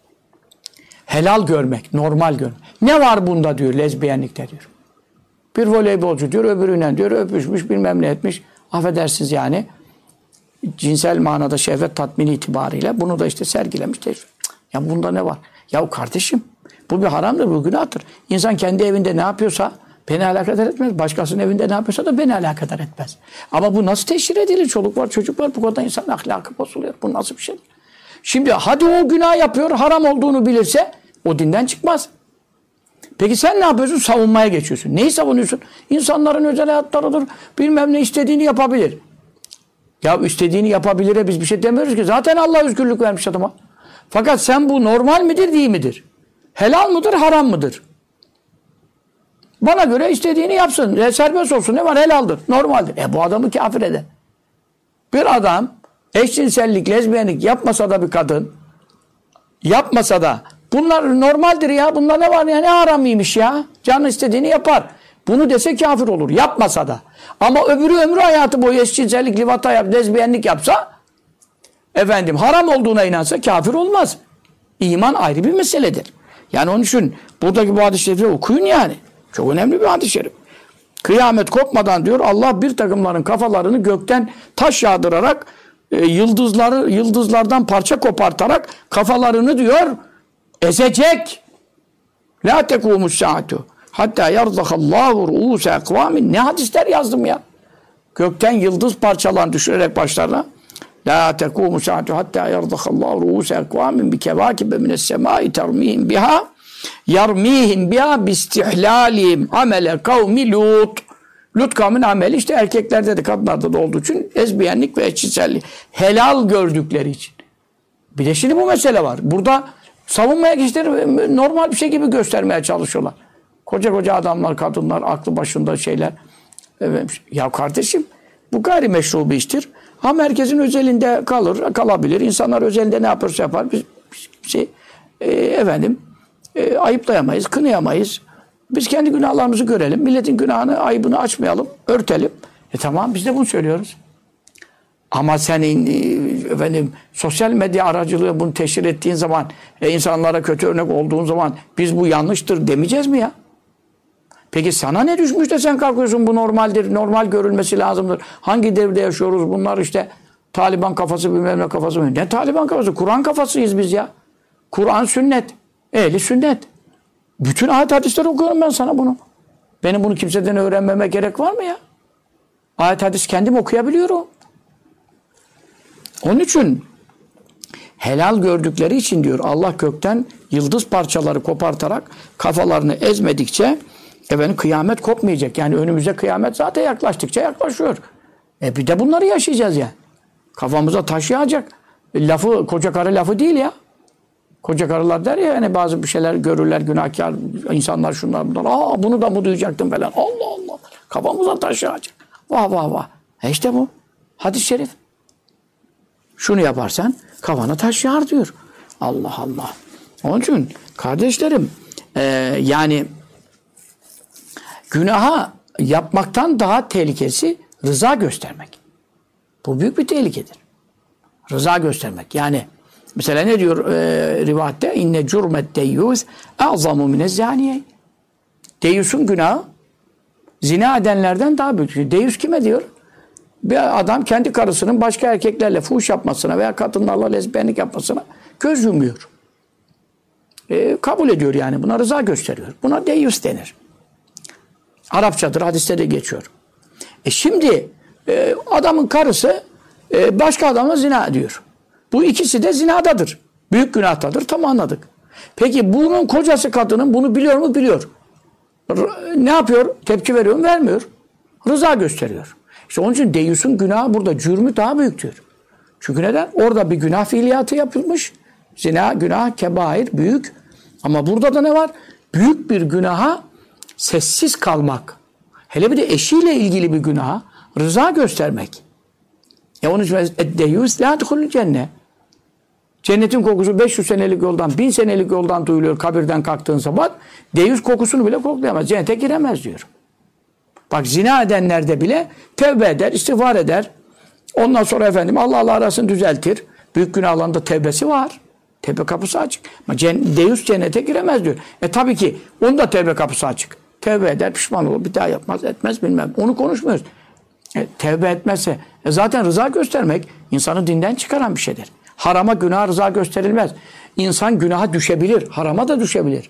Helal görmek, normal görmek. Ne var bunda diyor lezbiyenlikte diyor. Bir voleybolcu diyor, öbürüyle diyor öpüşmüş, bilmem ne etmiş. Affedersiniz yani. Cinsel manada şehvet tatmini itibariyle bunu da işte sergilemiş. Ya bunda ne var? Ya kardeşim bu bir haramdır, bu günahtır. İnsan kendi evinde ne yapıyorsa beni alakadar etmez. Başkasının evinde ne yapıyorsa da beni alakadar etmez. Ama bu nasıl teşhir edilir? Çoluk var, çocuk var. Bu kadar insan ahlakı bozuluyor. Bu nasıl bir şey? Şimdi hadi o günah yapıyor, haram olduğunu bilirse o dinden çıkmaz. Peki sen ne yapıyorsun? Savunmaya geçiyorsun. Neyi savunuyorsun? İnsanların özel hayatlarıdır. Bilmem ne istediğini yapabilir. Ya istediğini yapabilire biz bir şey demiyoruz ki. Zaten Allah özgürlük vermiş adama. Fakat sen bu normal midir, değil midir? Helal mıdır, haram mıdır? Bana göre istediğini yapsın. Serbest olsun. Ne var? Helaldir. Normaldir. Bu adamı kafir eder. Bir adam eşcinsellik, lezbiyenlik yapmasa da bir kadın yapmasa da bunlar normaldir ya. Bunda ne var ya? Ne haramıymış ya? Canı istediğini yapar. Bunu dese kafir olur. Yapmasa da. Ama ömrü hayatı boyu eşcinsellik, livata lezbiyenlik yapsa haram olduğuna inansa kafir olmaz. İman ayrı bir meseledir. Yani onun için buradaki bu hadis-i şerifi okuyun yani. Çok önemli bir hadis-i şerif. Kıyamet kopmadan diyor Allah bir takımların kafalarını gökten taş yağdırarak yıldızlardan parça kopartarak kafalarını diyor ezecek. La tekumus saatu hatta yarzakallahu ru'use ekvamin. Ne hadisler yazdım ya. Gökten yıldız parçalarını düşürerek başlarına. La tekumus saatu hatta yarzakallahu ru'use ekvamin bi kevakibe mines semai termihim biha yarmihim biha bistihlalihim amele kavmi Lut. Lut kavmin ameli işte erkeklerde de kadınlarda da olduğu için ezbiyenlik ve eşcinsellik. Helal gördükleri için. Bir de şimdi bu mesele var. Burada savunmaya kişileri normal bir şey gibi göstermeye çalışıyorlar. Koca adamlar, kadınlar, aklı başında şeyler. Ya kardeşim bu gayrimeşru bir iştir. Ama herkesin özelinde kalabilir. İnsanlar özelinde ne yaparsa yapar. Biz şey ayıplayamayız, kınayamayız. Biz kendi günahlarımızı görelim. Milletin günahını, ayıbını açmayalım, örtelim. Tamam biz de bunu söylüyoruz. Ama senin sosyal medya aracılığı bunu teşhir ettiğin zaman, insanlara kötü örnek olduğun zaman biz bu yanlıştır demeyeceğiz mi ya? Peki sana ne düşmüş de sen kalkıyorsun bu normaldir, normal görülmesi lazımdır. Hangi devirde yaşıyoruz? Bunlar işte Taliban kafası, bilmem ne kafası mı? Ne Taliban kafası? Kur'an kafasıyız biz ya. Kur'an sünnet. Ehli sünnet. Bütün ayet hadisleri okuyorum ben sana bunu. Benim bunu kimseden öğrenmeme gerek var mı ya? Ayet hadis kendim okuyabiliyorum. Onun için helal gördükleri için diyor Allah gökten yıldız parçaları kopartarak kafalarını ezmedikçe kıyamet kopmayacak. Yani önümüze kıyamet zaten yaklaştıkça yaklaşıyor. Bir de bunları yaşayacağız ya. Kafamıza taş yağacak. Lafı koca karı lafı değil ya. Koca karılar der ya bazı bir şeyler görürler günahkar insanlar şunlar bunlar. Bunu da mı duyacaktım falan. Allah Allah. Kafamıza taş yağacak. Vah vah vah. İşte bu. Hadis-i şerif. Şunu yaparsan kafana taş yağar diyor. Allah Allah. Onun için kardeşlerim yani günaha yapmaktan daha tehlikesi rıza göstermek. Bu büyük bir tehlikedir. Rıza göstermek. Yani mesela ne diyor rivayette? İnne cürmet deyyus a'zamu minez zaniye. Deyyus'un günahı zina edenlerden daha büyük. Deyyus kime diyor? Bir adam kendi karısının başka erkeklerle fuhuş yapmasına veya kadınlarla lezbiyenlik yapmasına göz yumuyor. Kabul ediyor yani. Buna rıza gösteriyor. Buna deyyus denir. Arapçadır. Hadiste de geçiyor. Şimdi adamın karısı başka adamla zina ediyor. Bu ikisi de zinadadır. Büyük günahtadır. Tam anladık. Peki bunun kocası kadının bunu biliyor mu? Biliyor. Ne yapıyor? Tepki veriyor mu? Vermiyor. Rıza gösteriyor. İşte onun için deyyusun günahı burada cürmü daha büyüktür. Çünkü neden? Orada bir günah fiiliyatı yapılmış. Zina, günah, kebair, büyük. Ama burada da ne var? Büyük bir günaha sessiz kalmak. Hele bir de eşiyle ilgili bir günaha rıza göstermek. Onun için deyyus la yedhulul cennet. Cennetin kokusu 500 senelik yoldan, 1000 senelik yoldan duyuluyor kabirden kalktığın zaman. Deyyus kokusunu bile koklayamaz. Cennete giremez diyor. Bak zina edenlerde bile tevbe eder, istiğfar eder. Ondan sonra Allah arasını düzeltir. Büyük günahlarında tevbesi var. Tevbe kapısı açık. Ama deyyus cennete giremez diyor. Tabii ki onun da tevbe kapısı açık. Tevbe eder, pişman olur, bir daha yapmaz, etmez bilmem. Onu konuşmuyoruz. Tevbe etmezse zaten rıza göstermek insanı dinden çıkaran bir şeydir. Harama, günaha rıza gösterilmez. İnsan günaha düşebilir, harama da düşebilir.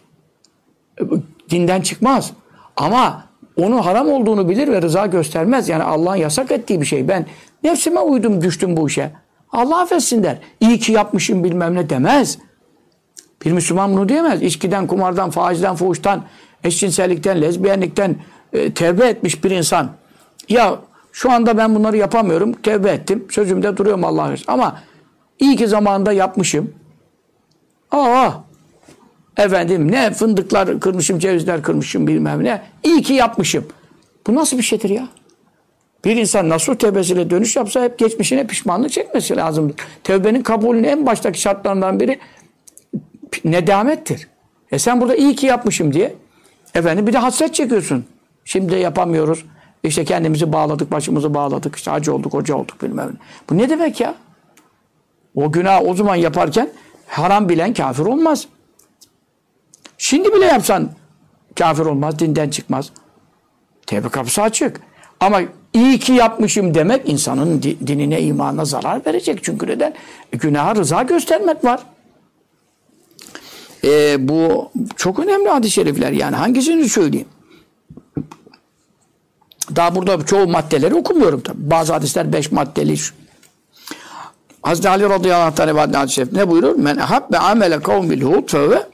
Dinden çıkmaz. Ama onun haram olduğunu bilir ve rıza göstermez. Yani Allah'ın yasak ettiği bir şey. Ben nefsime uydum, düştüm bu işe. Allah affetsin der. İyi ki yapmışım bilmem ne demez. Bir Müslüman bunu diyemez. İçkiden, kumardan, faizden, fuhuştan, eşcinsellikten, lezbiyenlikten tevbe etmiş bir insan. Ya şu anda ben bunları yapamıyorum. Tevbe ettim. Sözümde duruyorum Allah'a. Ama iyi ki zamanında yapmışım. Aa, efendim ne fındıklar kırmışım, cevizler kırmışım bilmem ne. İyi ki yapmışım. Bu nasıl bir şeydir ya? Bir insan nasuh tevbesiyle dönüş yapsa hep geçmişine pişmanlık çekmesi lazımdır. Tevbenin kabulünün en baştaki şartlarından biri nedamettir. Sen burada iyi ki yapmışım diye efendim bir de hasret çekiyorsun. Şimdi de yapamıyoruz. İşte kendimizi bağladık, başımızı bağladık. İşte hacı olduk, hoca olduk bilmem ne. Bu ne demek ya? O günah o zaman yaparken haram bilen kafir olmaz. Şimdi bile yapsan kafir olmaz, dinden çıkmaz. Tevbe kapısı açık. Ama iyi ki yapmışım demek insanın dinine, imanına zarar verecek. Çünkü neden? Günaha rıza göstermek var. Bu çok önemli hadis-i şerifler. Yani hangisini söyleyeyim? Daha burada çoğu maddeleri okumuyorum tabii. Bazı hadisler 5 maddeli. Hazreti Ali radıyallahu anh'tan rivayet hadis-i şerif ne buyurur? Men ahabbe amele kavmil Hud feve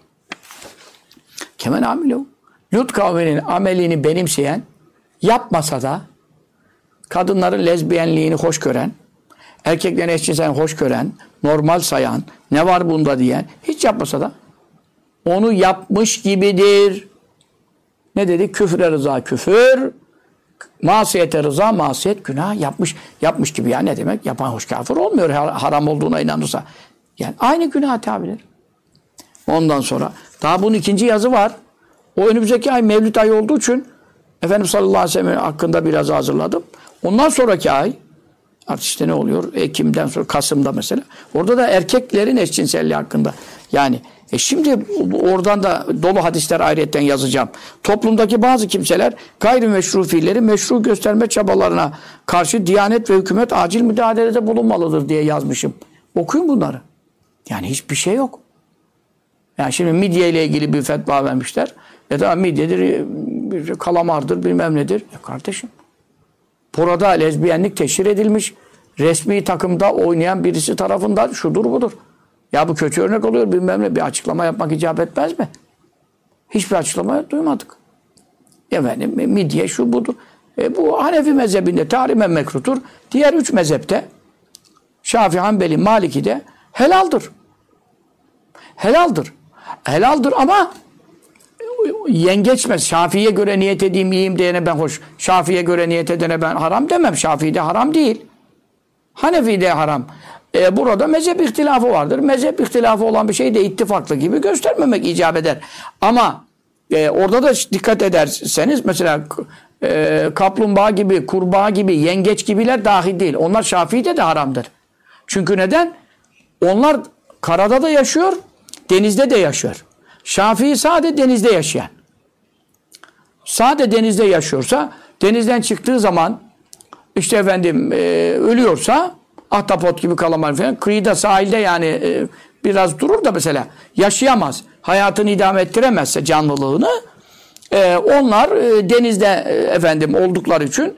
kemen amilehu. Lut kavminin amelini benimseyen, yapmasa da kadınların lezbiyenliğini hoş gören, erkeklerin eşcinselliğini hoş gören, normal sayan, ne var bunda diyen, hiç yapmasa da onu yapmış gibidir. Ne dedi? Küfre rıza küfür, masiyete rıza masiyet, günah yapmış gibi. Yani ne demek? Yapan hoş kafir olmuyor haram olduğuna inanırsa. Yani aynı günah tabidir. Ondan sonra daha bunun ikinci yazı var. O önümüzdeki ay Mevlid ayı olduğu için Efendimiz sallallahu aleyhi ve sellem hakkında biraz hazırladım. Ondan sonraki ay artık işte ne oluyor? Ekim'den sonra Kasım'da mesela. Orada da erkeklerin eşcinselliği hakkında. Yani şimdi oradan da dolu hadisler ayrıyetten yazacağım. Toplumdaki bazı kimseler gayrimeşru fiilleri meşru gösterme çabalarına karşı Diyanet ve hükümet acil müdahalede bulunmalıdır diye yazmışım. Okuyun bunları. Yani hiçbir şey yok. Yani şimdi midye ile ilgili bir fetva vermişler. Ya da midyedir, kalamardır, bilmem nedir. Kardeşim. Burada lezbiyenlik teşhir edilmiş. Resmi takımda oynayan birisi tarafından şudur budur. Ya bu kötü örnek oluyor bilmem ne. Bir açıklama yapmak icap etmez mi? Hiçbir açıklama duymadık. Efendim midye şu budur. Bu Hanefi mezhebinde tahrimen mekruhtur. Diğer 3 mezhepte Şafii, Hanbeli, Maliki'de helaldir. Helaldir. Helaldir ama yengeçmez. Şafii'ye göre niyet edeyim yiyeyim diyene ben hoş. Şafii'ye göre niyet edene ben haram demem. Şafii'de haram değil. Hanefi'de haram. Burada mezhep ihtilafı vardır. Mezhep ihtilafı olan bir şey de ittifaklı gibi göstermemek icap eder. Ama orada da dikkat ederseniz mesela kaplumbağa gibi, kurbağa gibi, yengeç gibiler dahil değil. Onlar Şafii'de de haramdır. Çünkü neden? Onlar karada da yaşıyor, denizde de yaşıyor. Şafii sade denizde yaşayan. Sade denizde yaşıyorsa, denizden çıktığı zaman işte efendim ölüyorsa ahtapot gibi kalamar falan kıyıda sahilde yani biraz durur da mesela yaşayamaz. Hayatını idame ettiremezse canlılığını onlar denizde efendim oldukları için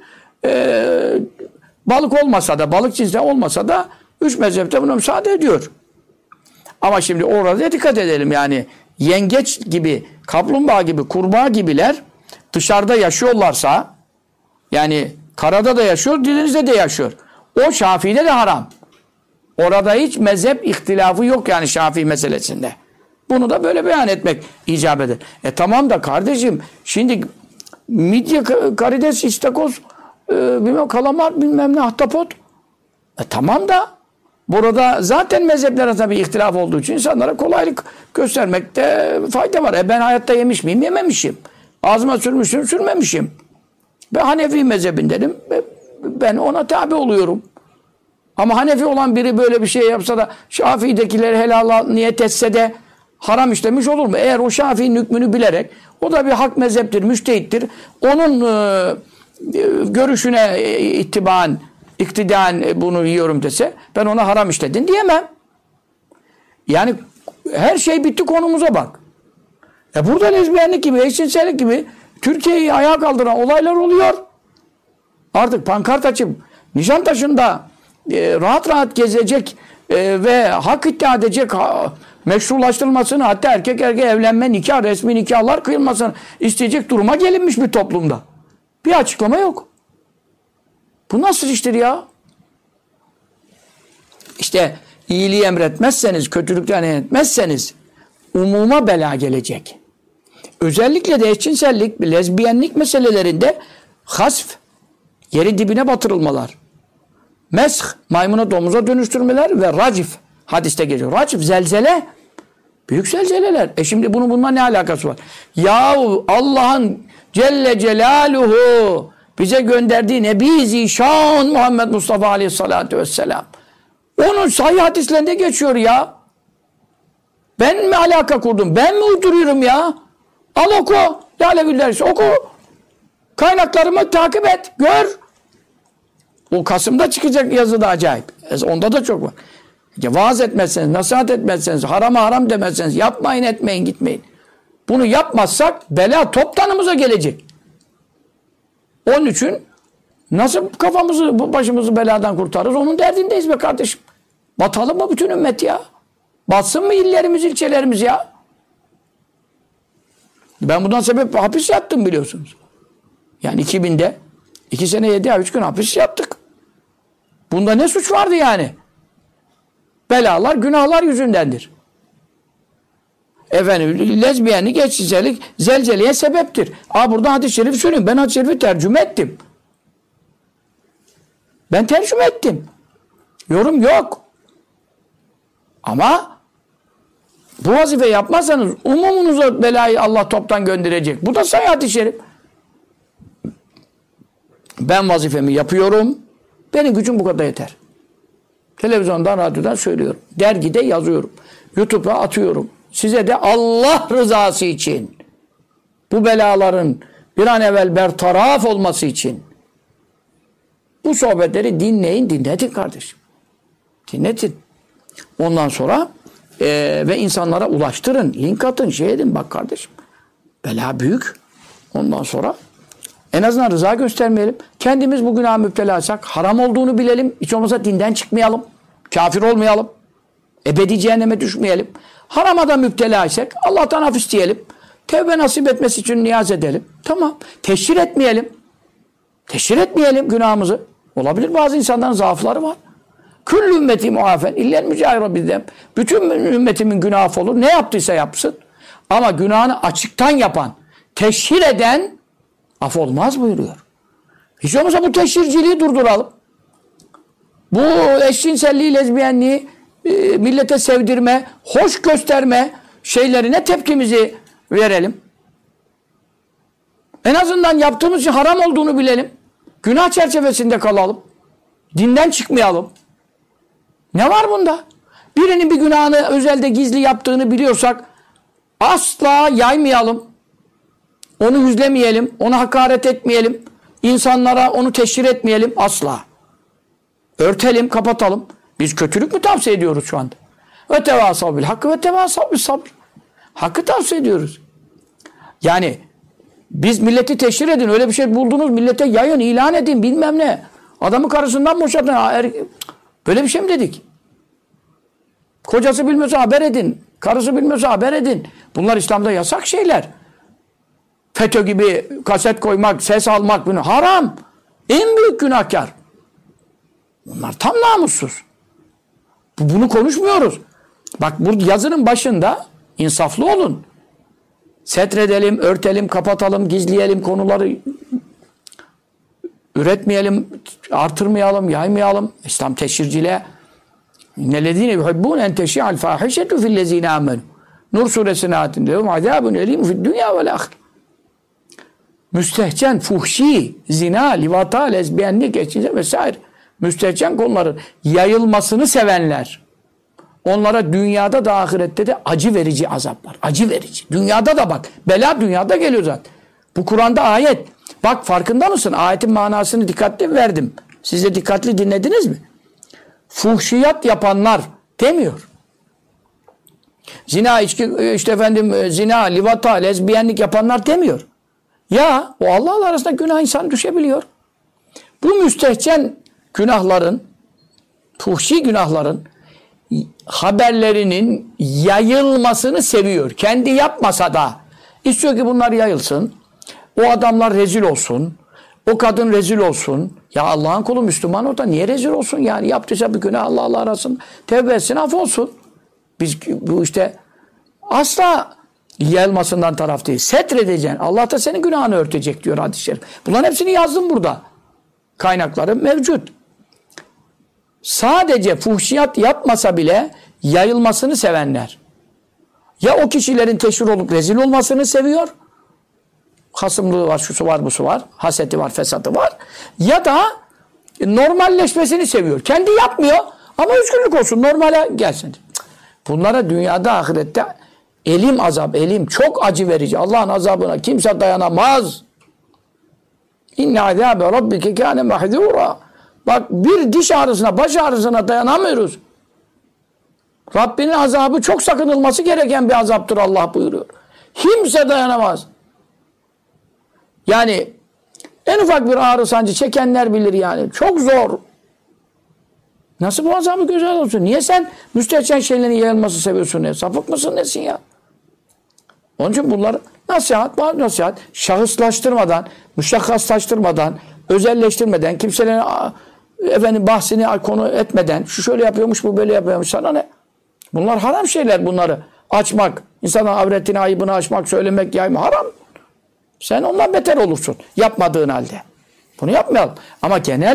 balık olmasa da balık cinsinden olmasa da 3 mezhepte buna müsaade ediyor. Ama şimdi orada dikkat edelim yani yengeç gibi, kaplumbağa gibi, kurbağa gibiler dışarıda yaşıyorlarsa yani karada da yaşıyor, denizde de yaşıyor. O Şafii'de de haram. Orada hiç mezhep ihtilafı yok yani Şafii meselesinde. Bunu da böyle beyan etmek icap eder. Tamam da kardeşim şimdi midye, karides, istakoz, bilmem kalamar, bilmem ne, ahtapot. Tamam da burada zaten mezhepler arasında bir ihtilaf olduğu için insanlara kolaylık göstermekte fayda var. Ben hayatta yemiş miyim? Yememişim. Ağzıma sürmüşüm, sürmemişim. Ben Hanefi mezhebindenim. Ben ona tabi oluyorum. Ama Hanefi olan biri böyle bir şey yapsa da Şafii'dekileri helala niyet etse de haram işlemiş olur mu? Eğer o Şafii'nin hükmünü bilerek o da bir hak mezheptir, müştehittir. Onun görüşüne ittibaen, iktidaen bunu yiyorum dese ben ona haram işledin diyemem. Yani her şey bitti konumuza bak. Burada lezbiyenlik gibi, eşcinsellik gibi Türkiye'yi ayağa kaldıran olaylar oluyor. Artık pankart açıp Nişantaşı'nda rahat rahat gezecek ve hak iddia edecek meşrulaştırılmasını hatta erkek evlenme, nikah, resmi nikahlar kıyılmasını isteyecek duruma gelinmiş bir toplumda. Bir açıklama yok. Bu nasıl iştir ya? İşte iyiliği emretmezseniz, kötülükten etmezseniz umuma bela gelecek. Özellikle de eşcinsellik, lezbiyenlik meselelerinde hasf, yerin dibine batırılmalar, mesh, maymuna domuza dönüştürmeler ve racif, hadiste geçiyor. Racif, zelzele, büyük zelzeleler. Şimdi bununla ne alakası var? Yahu Allah'ın Celle Celaluhu bize gönderdiği Nebi Zişan Muhammed Mustafa Aleyhisselatü Vesselam. Onun sahih hadislerinde geçiyor ya. Ben mi alaka kurdum? Ben mi uyduruyorum ya? Al oku. Lale Güllerisi oku. Kaynaklarımı takip et. Gör. O Kasım'da çıkacak yazı da acayip. Onda da çok var. Vaaz etmezseniz, nasihat etmezseniz, harama haram demezseniz, yapmayın etmeyin gitmeyin. Bunu yapmazsak bela toptanımıza gelecek. Onun için nasıl kafamızı, başımızı beladan kurtarırız? Onun derdindeyiz be kardeşim. Batalım mı bütün ümmet ya? Batsın mı illerimiz, ilçelerimiz ya? Ben bundan sebep hapis yattım biliyorsunuz. Yani 2000'de 2 sene 7 ay 3 gün hapis yattık. Bunda ne suç vardı yani? Belalar, günahlar yüzündendir. Efendim, lezbiyenlik, eşcinsellik zelzeleye sebeptir. Burada hadis-i şerif söyleyeyim. Ben hadis-i şerifi tercüme ettim. Ben tercüme ettim. Yorum yok. Ama bu vazife yapmazsanız umumunuza belayı Allah toptan gönderecek. Bu da sahih hadis-i şerif. Ben vazifemi yapıyorum. Benim gücüm bu kadar yeter. Televizyondan, radyodan söylüyorum. Dergide yazıyorum. YouTube'a atıyorum. Size de Allah rızası için, bu belaların bir an evvel bertaraf olması için bu sohbetleri dinletin kardeşim. Dinletin. Ondan sonra ve insanlara ulaştırın, link atın, şey edin. Bak kardeşim, bela büyük. Ondan sonra en azından rıza göstermeyelim. Kendimiz bu günaha müptelaysak haram olduğunu bilelim. Hiç olmazsa dinden çıkmayalım. Kafir olmayalım. Ebedi cehenneme düşmeyelim. Harama da müptelaysak Allah'tan af isteyelim. Tevbe nasip etmesi için niyaz edelim. Tamam. Teşhir etmeyelim. Teşhir etmeyelim günahımızı. Olabilir, bazı insanların zaafları var. Küllü ümmeti muafen illen mücahira bizzem. Bütün ümmetimin günahı olur. Ne yaptıysa yapsın. Ama günahını açıktan yapan, teşhir eden af olmaz buyuruyor. Hiç olmazsa bu teşhirciliği durduralım. Bu eşcinselliği, lezbiyenliği millete sevdirme, hoş gösterme şeylerine tepkimizi verelim. En azından yaptığımız şey haram olduğunu bilelim. Günah çerçevesinde kalalım. Dinden çıkmayalım. Ne var bunda? Birinin bir günahını özelde gizli yaptığını biliyorsak asla yaymayalım. Onu yüzlemeyelim. Ona hakaret etmeyelim. İnsanlara onu teşhir etmeyelim. Asla. Örtelim, kapatalım. Biz kötülük mü tavsiye ediyoruz şu anda? Ve tevasav bil hakkı ve tevasav bil sabr. Hakkı tavsiye ediyoruz. Yani biz milleti teşhir edin. Öyle bir şey buldunuz, millete yayın, ilan edin, bilmem ne. Adamı karısından boşatın. Böyle bir şey mi dedik? Kocası bilmiyorsa haber edin. Karısı bilmiyorsa haber edin. Bunlar İslam'da yasak şeyler. FETÖ gibi kaset koymak, ses almak bunu haram. En büyük günahkar. Bunlar tam namussuz. Bunu konuşmuyoruz. Bak bu yazının başında insaflı olun. Setredelim, örtelim, kapatalım, gizleyelim konuları. Üretmeyelim, artırmayalım, yaymayalım. İslam teşhirciliğe İnnellezîne yuhibbûne en teşi'al fâhişetu fillezîne âmenû. Nur suresinin ayetinde lehum azâbun elîm fi'd-dünya vel âhire. Müstehcen, fuhşi, zina, livata, lezbiyenlik, eşcinsel vesaire. Müstehcen konuların yayılmasını sevenler. Onlara dünyada da ahirette de acı verici azap var. Acı verici. Dünyada da bak. Bela dünyada geliyor zaten. Bu Kur'an'da ayet. Bak farkında mısın? Ayetin manasını dikkatli verdim. Siz de dikkatli dinlediniz mi? Fuhşiyat yapanlar demiyor. Zina, içki, işte efendim zina, livata, lezbiyenlik yapanlar demiyor. Ya o Allah'la arasında günah insan düşebiliyor. Bu müstehcen günahların, fuhşi günahların haberlerinin yayılmasını seviyor. Kendi yapmasa da istiyor ki bunlar yayılsın. O adamlar rezil olsun. O kadın rezil olsun. Ya Allah'ın kulu Müslüman o da niye rezil olsun yani? Yaptıysa bir günah Allah'la arasın. Tevbe etsin, af olsun. Biz bu işte asla yayılmasından taraf değil. Setredeceksin. Allah da senin günahını örtecek diyor hadis-i şerif. Bunların hepsini yazdım burada. Kaynakları mevcut. Sadece fuhşiyat yapmasa bile yayılmasını sevenler. Ya o kişilerin teşhir olup rezil olmasını seviyor. Hasımlığı var, şusu var, busu var. Haseti var, fesatı var. Ya da normalleşmesini seviyor. Kendi yapmıyor ama üzgünlük olsun. Normale gelsin. Bunlara dünyada, ahirette elim azap, elim çok acı verici. Allah'ın azabına kimse dayanamaz. İnne azâbe rabbike kâne mahzûrâ. Bak bir diş ağrısına, baş ağrısına dayanamıyoruz. Rabbinin azabı çok sakınılması gereken bir azaptır Allah buyuruyor. Kimse dayanamaz. Yani en ufak bir ağrı sancı çekenler bilir yani. Çok zor. Nasıl bu azabı göze alıyorsun? Niye sen müstehcen şeylerin yayılması seviyorsun? Ne? Sapık mısın nesin ya? Onun için bunlar nasihat, var nasihat. Şahıslaştırmadan, müşakhaslaştırmadan, özelleştirmeden, kimselerin bahsini konu etmeden, şu şöyle yapıyormuş, bu böyle yapıyormuş, sana ne? Bunlar haram şeyler, bunları açmak, insanın avretini, ayıbını açmak, söylemek, yaymak haram. Sen ondan beter olursun yapmadığın halde. Bunu yapmayalım. Ama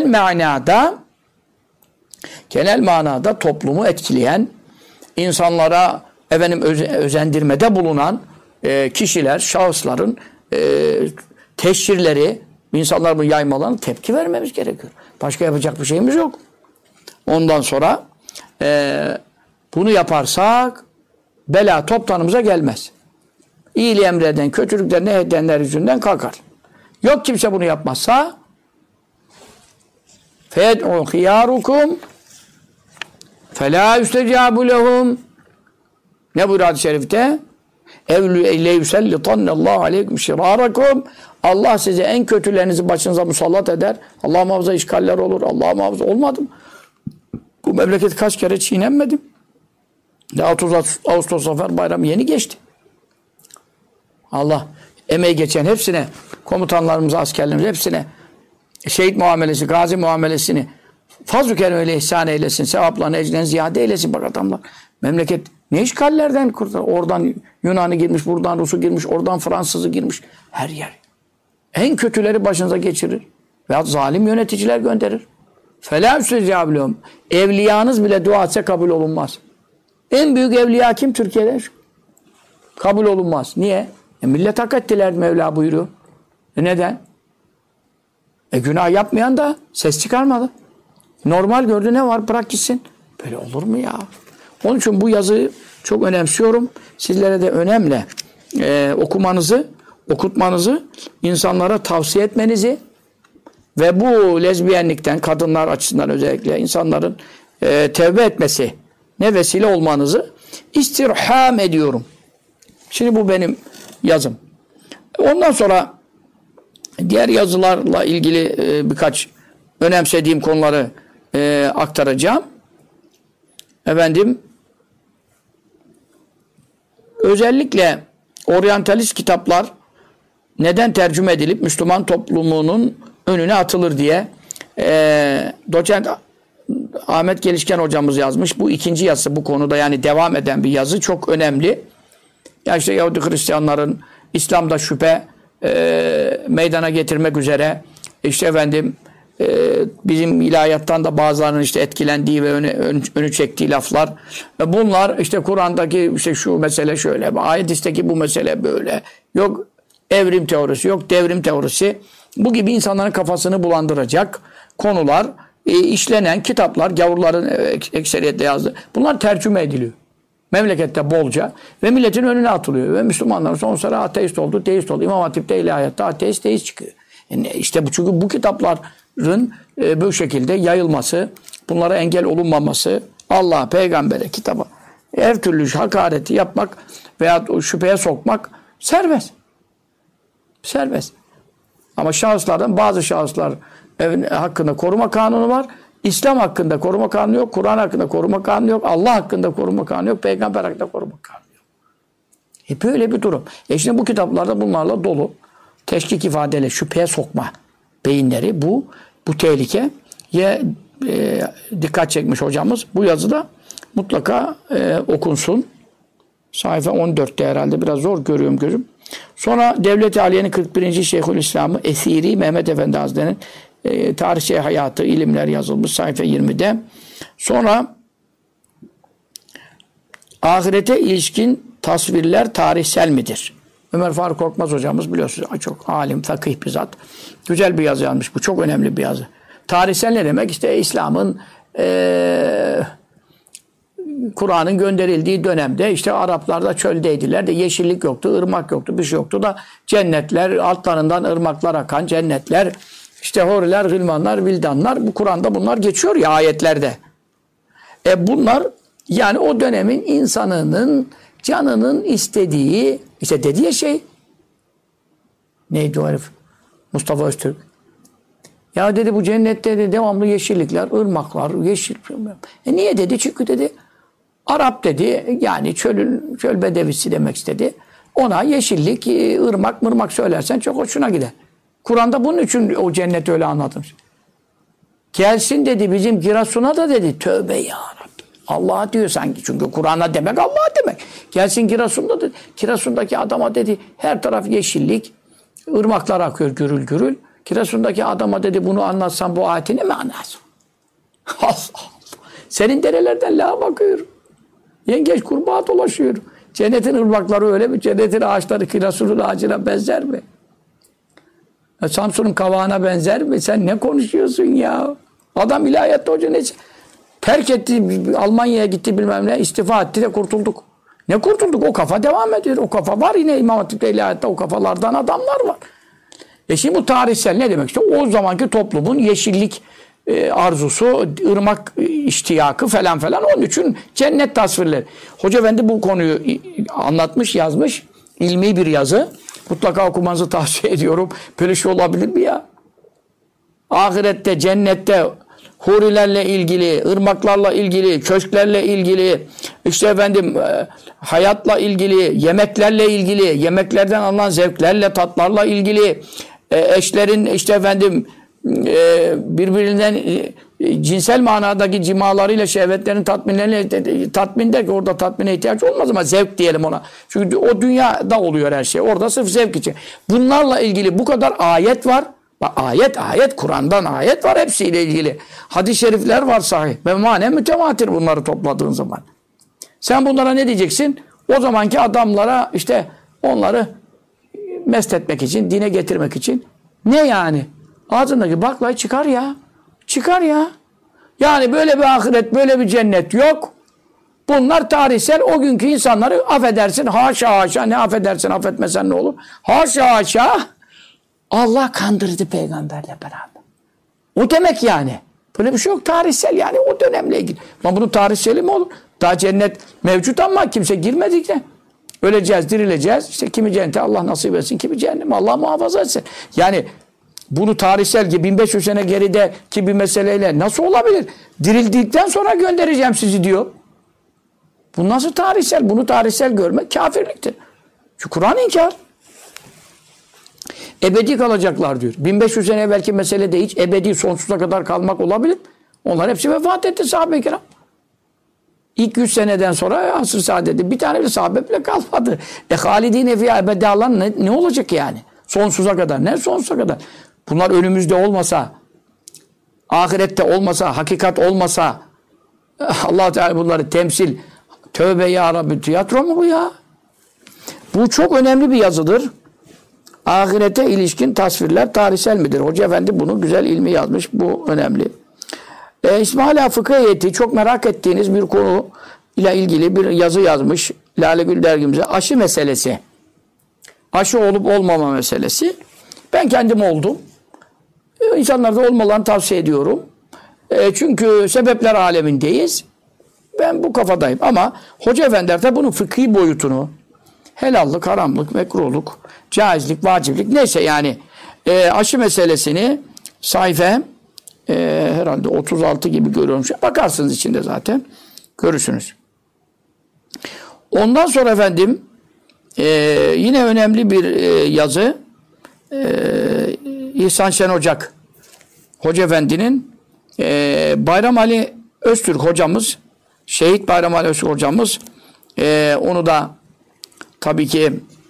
genel manada toplumu etkileyen, insanlara özendirmede bulunan kişiler, şahısların teşhirleri, insanlar bunu yaymalarına tepki vermemiz gerekiyor. Başka yapacak bir şeyimiz yok. Ondan sonra bunu yaparsak bela toptanımıza gelmez. İyiliği emreden, kötülükleri nehyedenler yüzünden kalkar. Yok kimse bunu yapmazsa فَيَدْعُوا خِيَارُكُمْ فَلَا يُسْتَجَابُ لَهُمْ. Ne buyuruyor hadis-i şerifte? اَوْلُيَيْسَلِّطَنَّ اللّٰهُ عَلَيْكُمْ شِرَارَكُمْ. Allah size en kötülerinizi başınıza musallat eder. Allah muhafaza işgaller olur. Allah muhafaza olmadım. Bu memleket kaç kere çiğnenmedim. 30 Ağustos Zafer Bayramı yeni geçti. Allah emeği geçen hepsine, komutanlarımıza, askerlerimize hepsine şehit muamelesi, gazi muamelesini fazl-ı keremeyle ihsan eylesin. Sevaplarını, ecden ziyade eylesin. Bak adamlar. Memleket ne işgallerden kurtar? Oradan Yunan'ı girmiş, buradan Rus'u girmiş, oradan Fransız'ı girmiş. Her yer. En kötüleri başınıza geçirir. Veya zalim yöneticiler gönderir. فَلَا üstecâbilûm. Evliyanız bile dua etse kabul olunmaz. En büyük evliya kim Türkiye'de? Kabul olunmaz. Niye? Millet hak ettiler Mevla buyuruyor. Neden? Günah yapmayan da ses çıkarmadı. Normal gördü, ne var? Bırak gitsin. Böyle olur mu ya? Onun için bu yazıyı çok önemsiyorum. Sizlere de önemli okumanızı, okutmanızı, insanlara tavsiye etmenizi ve bu lezbiyenlikten, kadınlar açısından özellikle insanların tevbe etmesi ne vesile olmanızı istirham ediyorum. Şimdi bu benim yazım. Ondan sonra diğer yazılarla ilgili birkaç önemsediğim konuları aktaracağım. Özellikle oryantalist kitaplar neden tercüme edilip Müslüman toplumunun önüne atılır diye doçent Ahmet Gelişken hocamız yazmış. Bu ikinci yazısı bu konuda, yani devam eden bir yazı, çok önemli. Ya işte Yahudi Hristiyanların İslam'da şüphe meydana getirmek üzere bizim ilahiyattan da bazılarının etkilendiği ve önü çektiği laflar. Bunlar Kur'an'daki şu mesele şöyle, ayet-i bu mesele böyle. Yok evrim teorisi, yok devrim teorisi. Bu gibi insanların kafasını bulandıracak konular, işlenen kitaplar, gavurların ekseriyetle yazdığı. Bunlar tercüme ediliyor. Memlekette bolca ve milletin önüne atılıyor. Ve Müslümanlar son sıra ateist oldu, deist oldu. İmam Hatip'te, ilahiyatta ateist, deist çıkıyor. Çünkü bu kitapların bu şekilde yayılması, bunlara engel olunmaması, Allah'a, peygambere, kitaba her türlü hakareti yapmak veya şüpheye sokmak serbest. Serbest. Ama bazı şahıslar hakkında koruma kanunu var. İslam hakkında koruma kanunu yok. Kur'an hakkında koruma kanunu yok. Allah hakkında koruma kanunu yok. Peygamber hakkında koruma kanunu yok. Böyle bir durum. Şimdi bu kitaplarda bunlarla dolu. Teşkik ifadeyle şüpheye sokma beyinleri, bu tehlikeye dikkat çekmiş hocamız. Bu yazıda mutlaka okunsun, Sayfa 14'te herhalde. Biraz zor görüyorum gözüm. Sonra Devlet-i Aliye'nin 41. Şeyhülislam'ı Esiri Mehmet Efendi Hazretleri'nin tarihçi hayatı, ilimler yazılmış sayfa 20'de. Sonra ahirete ilişkin tasvirler tarihsel midir? Ömer Faruk Korkmaz hocamız biliyorsunuz çok alim, fakih bir zat. Güzel bir yazı yazmış. Bu çok önemli bir yazı. Tarihsel ne demek? İşte İslam'ın Kur'an'ın gönderildiği dönemde işte Araplar da çöldeydiler de yeşillik yoktu, ırmak yoktu, bir şey yoktu da cennetler, altlarından ırmaklar akan cennetler, işte huriler, gılmanlar, vildanlar, bu Kur'an'da bunlar geçiyor ya ayetlerde. Bunlar yani o dönemin insanının canının istediği, işte dediği şey neydi o herif? Mustafa Öztürk. Ya dedi bu cennette de devamlı yeşillikler, ırmaklar, yeşil. Niye dedi? Çünkü dedi Arap dedi yani çöl bedevisi demek istedi. Ona yeşillik, ırmak, mırmak söylersen çok hoşuna gider. Kur'an'da bunun için o cenneti öyle anlatmış. Gelsin dedi bizim Giresun'a da dedi tövbe ya Rabbi. Allah diyor sanki çünkü Kur'an'a demek Allah demek. Gelsin Giresun'da dedi. Giresun'daki adama dedi her taraf yeşillik, ırmaklar akıyor gürül gürül. Giresun'daki adama dedi bunu anlatsam bu ayetini mi anlarsın? Allah Allah. Senin derelerden lağa bakıyorum. Yengeç kurbağa dolaşıyor. Cennetin ırmakları öyle mi? Cennetin ağaçları Giresun'un ağacına benzer mi? Samsun'un kavağına benzer mi? Sen ne konuşuyorsun ya? Adam ilahiyatta hoca ne? Terk etti, Almanya'ya gitti bilmem ne, istifa etti de kurtulduk. Ne kurtulduk? O kafa devam ediyor. O kafa var yine İmam Hatip'te ilahiyatta o kafalardan adamlar var. Şimdi bu tarihsel ne demek? İşte o zamanki toplumun yeşillik arzusu, ırmak iştiyakı falan falan onun için cennet tasvirleri. Hoca Efendi bu konuyu anlatmış, yazmış. İlmi bir yazı. Mutlaka okumanızı tavsiye ediyorum. Böyle şey olabilir mi ya? Ahirette, cennette hurilerle ilgili, ırmaklarla ilgili, köşklerle ilgili, işte efendim hayatla ilgili, yemeklerle ilgili, yemeklerden alınan zevklerle, tatlarla ilgili, eşlerin işte efendim birbirinden cinsel manadaki cimalarıyla şehvetlerin tatminlerine tatmin der ki orada tatmine ihtiyaç olmaz ama zevk diyelim ona. Çünkü o dünyada oluyor her şey. Orada sırf zevk için. Bunlarla ilgili bu kadar ayet var. Bak ayet Kur'an'dan ayet var hepsiyle ilgili. Hadis-i şerifler var sahih. Ve manen mütevatir bunları topladığın zaman. Sen bunlara ne diyeceksin? O zamanki adamlara işte onları mest etmek için, dine getirmek için. Ne yani? Ağzındaki baklayı çıkar ya. Çıkar ya. Yani böyle bir ahiret, böyle bir cennet yok. Bunlar tarihsel o günkü insanları affedersin. Haşa haşa ne affedersin affetmesen ne olur? Haşa haşa Allah kandırdı peygamberle beraber. O demek yani. Böyle bir şey yok tarihsel yani o dönemle ilgili. Lan bunun tarihseli mi olur? Daha cennet mevcut ama kimse girmedik de. Öleceğiz, dirileceğiz. İşte kimi cennete Allah nasip etsin, kimi cehenneme Allah muhafaza etsin. Yani bunu tarihsel ki 1500 sene gerideki bir meseleyle nasıl olabilir? Dirildikten sonra göndereceğim sizi diyor. Bu nasıl tarihsel? Bunu tarihsel görmek kafirliktir. Şu Kur'an inkar. Ebedi kalacaklar diyor. 1500 sene evvelki meselede hiç ebedi sonsuza kadar kalmak olabilir. Onlar hepsi vefat etti sahabe-i kiram. İlk 100 seneden sonra asr-ı saadette bir tane bile sahabe bile kalmadı. Halidine fiyâ ebedi alan ne olacak yani? Sonsuza kadar. Ne sonsuza kadar? Bunlar önümüzde olmasa, ahirette olmasa, hakikat olmasa, Allah Teala bunları temsil, tövbe ya Rabbi, tiyatro mu bu ya? Bu çok önemli bir yazıdır. Ahirete ilişkin tasvirler tarihsel midir? Hoca Efendi bunu güzel ilmi yazmış. Bu önemli. İsmaila Fıkıh Heyeti çok merak ettiğiniz bir konu ile ilgili bir yazı yazmış. Lale Gül dergimize. Aşı meselesi. Aşı olup olmama meselesi. Ben kendim oldum. İnsanlarda olmalarını tavsiye ediyorum. Çünkü sebepler alemindeyiz. Ben bu kafadayım. Ama Hoca Efendi de bunun fıkhi boyutunu helallik, haramlık, mekruhluk, caizlik, vaciplik neyse yani aşı meselesini sayfa herhalde 36 gibi görüyorum. Bakarsınız içinde zaten. Görürsünüz. Ondan sonra efendim yine önemli bir yazı İhsan Şen Ocak Hoca Efendi'nin Bayram Ali Öztürk hocamız Şehit Bayram Ali Öztürk hocamız onu da tabii ki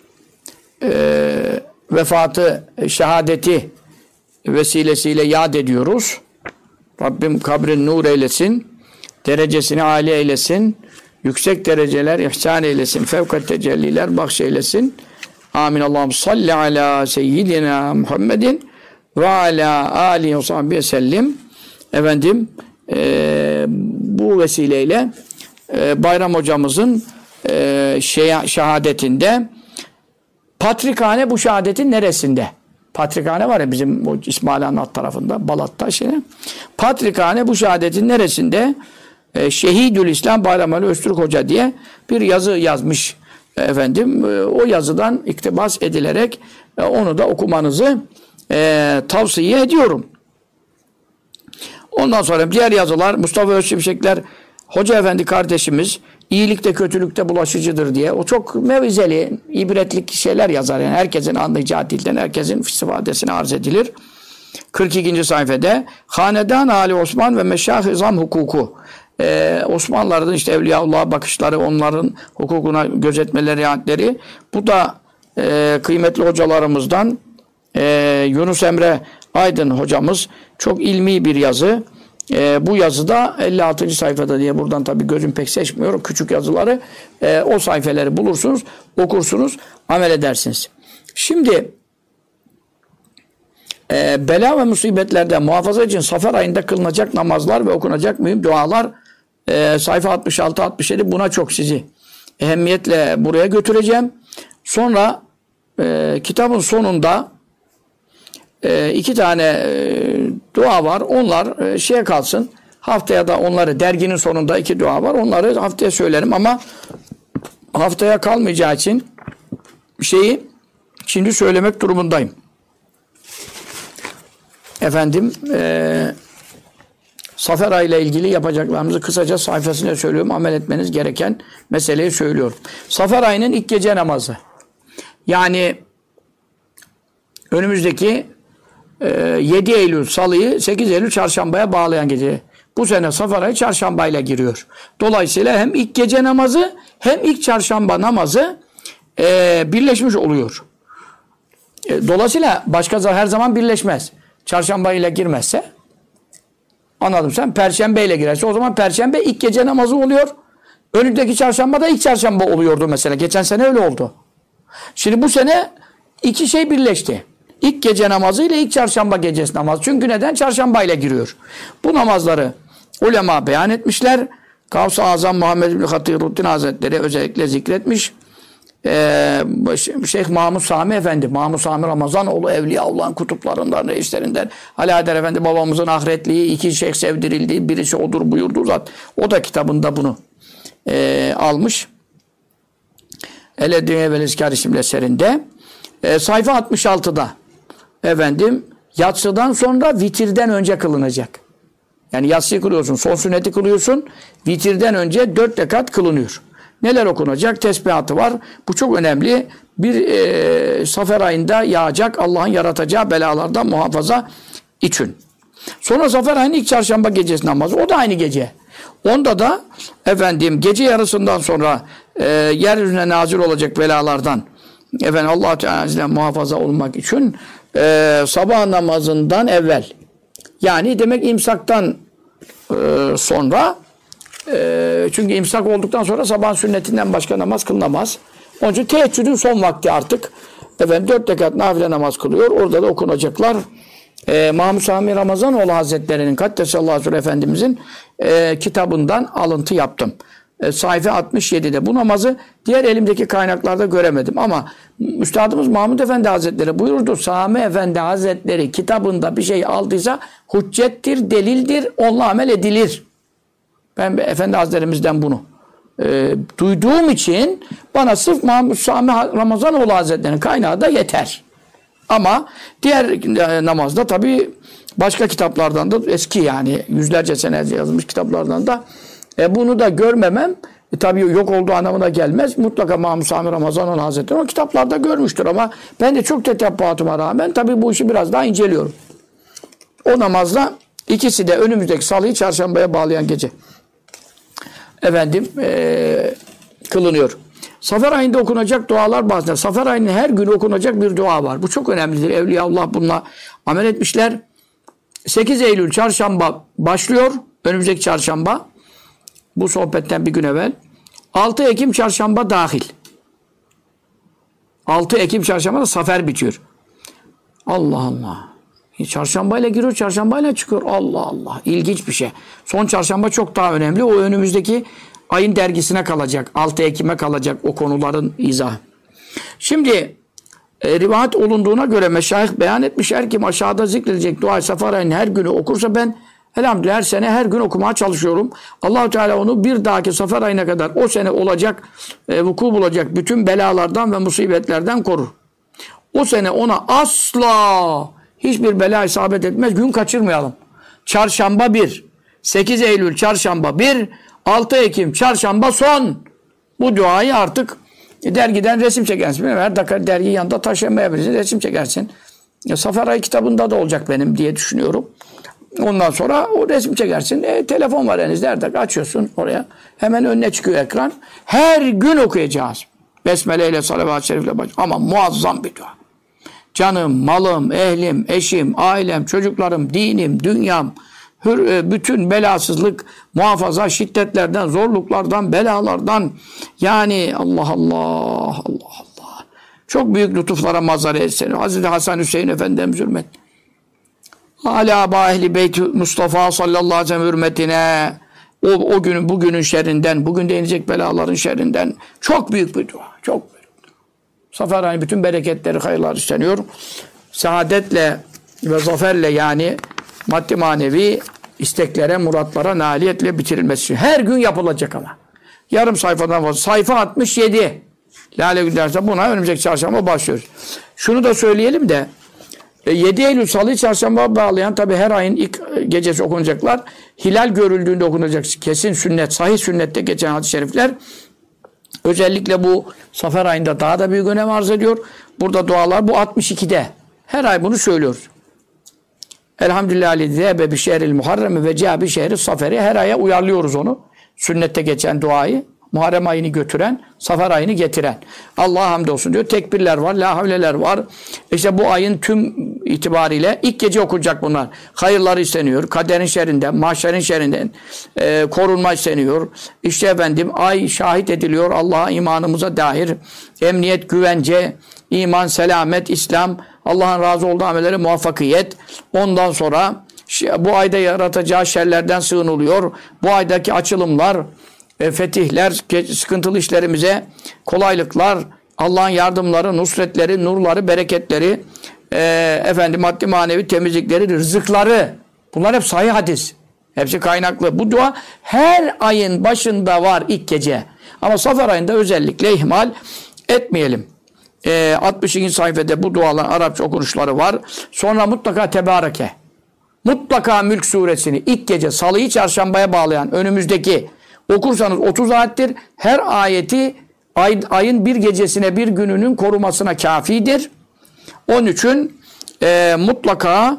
vefatı, şehadeti vesilesiyle yad ediyoruz. Rabbim kabrin nur eylesin, derecesini âli eylesin, yüksek dereceler ihsan eylesin, fevkat tecelliler bahşeylesin. Amin. Allah'ım salli ala seyyidina Muhammedin ve ala alihi ve sahbihi sellim. Efendim, bu vesileyle Bayram hocamızın şehadetinde, Patrikhane bu şehadetin neresinde? Patrikhane var ya bizim o İsmaila'nın alt tarafında, Balat'ta Patrikhane bu şehadetin neresinde? Şehidül İslam Bayram Ali Öztürk Hoca diye bir yazı yazmış efendim. O yazıdan iktibas edilerek onu da okumanızı tavsiye ediyorum. Ondan sonra diğer yazılar, Mustafa Özşimşekler Hoca Efendi kardeşimiz iyilikte kötülükte bulaşıcıdır diye o çok mevizeli, ibretlik şeyler yazar. Yani herkesin anlayacağı dilden herkesin istifadesine arz edilir. 42. sayfada Hanedan Ali Osman ve Meşâh-ı Zam hukuku. Osmanlıların işte Evliyaullah'a bakışları, onların hukukuna gözetmeleri, riayetleri. Bu da kıymetli hocalarımızdan Yunus Emre Aydın hocamız çok ilmi bir yazı. Bu yazıda 56. sayfada diye buradan tabii gözüm pek seçmiyor. Küçük yazıları o sayfeleri bulursunuz, okursunuz, amel edersiniz. Şimdi bela ve musibetlerden muhafaza için Safer ayında kılınacak namazlar ve okunacak mühim dualar sayfa 66-67 buna çok sizi ehemmiyetle buraya götüreceğim. Sonra kitabın sonunda iki tane dua var. Onlar şeye kalsın. Haftaya da onları, derginin sonunda iki dua var. Onları haftaya söylerim ama haftaya kalmayacağı için şeyi şimdi söylemek durumundayım. Efendim Safer ayı ile ilgili yapacaklarımızı kısaca sayfasıyla söylüyorum. Amel etmeniz gereken meseleyi söylüyorum. Safer ayının ilk gece namazı. Yani önümüzdeki 7 Eylül Salı'yı 8 Eylül Çarşamba'ya bağlayan gece. Bu sene Safer ayı Çarşamba'yla giriyor. Dolayısıyla hem ilk gece namazı hem ilk Çarşamba namazı birleşmiş oluyor. Dolayısıyla başka her zaman birleşmez. Çarşamba ile girmezse, anladım sen, Perşembe ile girerse o zaman Perşembe ilk gece namazı oluyor. Önündeki Çarşamba da ilk Çarşamba oluyordu mesela. Geçen sene öyle oldu. Şimdi bu sene iki şey birleşti. İlk gece namazı ile ilk Çarşamba gecesi namazı. Çünkü neden? Çarşamba ile giriyor. Bu namazları ulema beyan etmişler. Gavs-ı Azam Muhammed İbni Hatiruddin Hazretleri özellikle zikretmiş. Şeyh Mahmud Sami Efendi, Mahmud Sami Ramazanoğlu Evliyaullah'ın kutuplarından, reislerinden, Alaeddin Efendi babamızın ahiretliği, iki şeyh sevdirildiği, birisi odur buyurduğu zat. O da kitabında bunu almış. El-Dünya vel İskar isimli eserinde. Sayfa 66'da efendim yatsıdan sonra vitirden önce kılınacak. Yani yatsıyı kılıyorsun, son sünneti kılıyorsun, vitirden önce 4 rekat kılınıyor. Neler okunacak? Tesbihatı var. Bu çok önemli. Bir Safer ayında yağacak Allah'ın yaratacağı belalardan muhafaza için. Sonra Safer ayının ilk Çarşamba gecesi namazı. O da aynı gece. Onda da efendim gece yarısından sonra yeryüzüne nazil olacak belalardan efendim Allah Teala'dan muhafaza olmak için sabah namazından evvel, yani demek imsaktan sonra, çünkü imsak olduktan sonra sabah sünnetinden başka namaz kılınamaz. Onun için teheccüdün son vakti artık. Efendim 4 rekat nafile namaz kılıyor. Orada da okunacaklar. Mahmud Sami Ramazanoğlu Hazretleri'nin Kaddesallahu Sure Efendimizin kitabından alıntı yaptım. Sayfa 67'de. Bu namazı diğer elimdeki kaynaklarda göremedim. Ama Üstadımız Mahmud Efendi Hazretleri buyurdu. Sami Efendi Hazretleri kitabında bir şey aldıysa hüccettir, delildir, onunla amel edilir. Ben Efendi Hazretlerimizden bunu duyduğum için bana sırf Mahmud Sami Ramazanoğlu Hazretleri'nin kaynağı da yeter. Ama diğer namazda tabii başka kitaplardan da eski, yani yüzlerce sene yazılmış kitaplardan da bunu da görmemem tabii yok olduğu anlamına gelmez. Mutlaka Mahmud Sami Ramazanoğlu Hazretleri o kitaplarda görmüştür ama ben de çok tetebbuatıma rağmen tabii bu işi biraz daha inceliyorum. O namazla ikisi de önümüzdeki Salı'yı Çarşamba'ya bağlayan gece efendim kılınıyor. Safer ayında okunacak dualar bazen. Safer ayının her gün okunacak bir dua var. Bu çok önemlidir. Evliyaullah bununla amel etmişler. 8 Eylül çarşamba başlıyor. Önümüzdeki çarşamba. Bu sohbetten bir gün evvel. 6 Ekim çarşamba dahil. 6 Ekim çarşamba da safer bitiyor. Allah Allah. Çarşambayla giriyor, çarşambayla çıkıyor. Allah Allah. İlginç bir şey. Son çarşamba çok daha önemli. O önümüzdeki ayın dergisine kalacak. 6 Ekim'e kalacak o konuların izahı. Şimdi rivayet olunduğuna göre meşayih beyan etmiş. Her kim aşağıda zikredecek dua-i safer ayının her günü okursa ben elhamdülillah her sene her gün okumaya çalışıyorum. Allah-u Teala onu bir dahaki safer ayına kadar o sene olacak, vuku bulacak bütün belalardan ve musibetlerden korur. O sene ona asla hiçbir bela isabet etmez. Gün kaçırmayalım. Çarşamba 1, 8 Eylül çarşamba 1, 6 Ekim çarşamba son. Bu duayı artık dergiden resim çekersin. Her dakika dergi yanında taşımayabilirsin. Resim çekersin. Safer ayı kitabında da olacak benim diye düşünüyorum. Ondan sonra o resim çekersin. Telefon var elinizde. Her dakika açıyorsun oraya. Hemen önüne çıkıyor ekran. Her gün okuyacağız. Besmele ile salavat-ı şerifle başlıyor. Ama muazzam bir dua. Canım, malım, ehlim, eşim, ailem, çocuklarım, dinim, dünyam, bütün belasızlık, muhafaza, şiddetlerden, zorluklardan, belalardan, yani Allah Allah, Allah Allah. Çok büyük lütuflara mazhar etsin. Hazreti Hasan Hüseyin Efendimiz hürmet. Âlâ bâ ehli beyt Mustafa sallallahu aleyhi ve sellem hürmetine, o günün, bugünün şerrinden, bugün de inecek belaların şerrinden çok büyük bir dua. Çok büyük. Safer ayı bütün bereketleri, hayırlar isteniyor. Saadetle ve zaferle, yani maddi manevi isteklere, muratlara nailiyetle bitirilmesi. Her gün yapılacak ama. Yarım sayfadan fazla. Sayfa 67. Lale Gül derse buna önümüzdeki çarşamba başlıyoruz. Şunu da söyleyelim de 7 Eylül Salı çarşamba bağlayan, tabi her ayın ilk gecesi okunacaklar. Hilal görüldüğünde okunacak kesin sünnet, sahih sünnette geçen hadis-i şerifler. Özellikle bu safer ayında daha da büyük önem arz ediyor. Burada dualar bu 62'de. Her ay bunu söylüyoruz. Elhamdülillahi zebe bi şehril muharremi ve cabi şehri saferi. Her aya uyarlıyoruz onu. Sünnette geçen duayı. Muharrem ayını götüren, safer ayını getiren. Allah'a hamdolsun diyor. Tekbirler var, la havleler var. İşte bu ayın tüm itibariyle ilk gece okunacak bunlar. Hayırları isteniyor. Kaderin şerrinden, mahşerin şerrinden korunma isteniyor. İşte efendim ay şahit ediliyor. Allah'a imanımıza dair emniyet, güvence, iman, selamet, İslam, Allah'ın razı olduğu amellere muvaffakiyet. Ondan sonra bu ayda yaratacağı şerlerden sığınılıyor. Bu aydaki açılımlar, fetihler, sıkıntılı işlerimize kolaylıklar, Allah'ın yardımları, nusretleri, nurları, bereketleri, maddi manevi temizlikleri, rızıkları. Bunlar hep sahih hadis. Hepsi kaynaklı. Bu dua her ayın başında var ilk gece. Ama safer ayında özellikle ihmal etmeyelim. 62. sayfada bu duaların Arapça okunuşları var. Sonra mutlaka Tebareke. Mutlaka Mülk suresini ilk gece salıyı çarşambaya bağlayan önümüzdeki okursanız 30 ayettir. Her ayeti ayın bir gecesine, bir gününün korumasına kafidir. Onun için mutlaka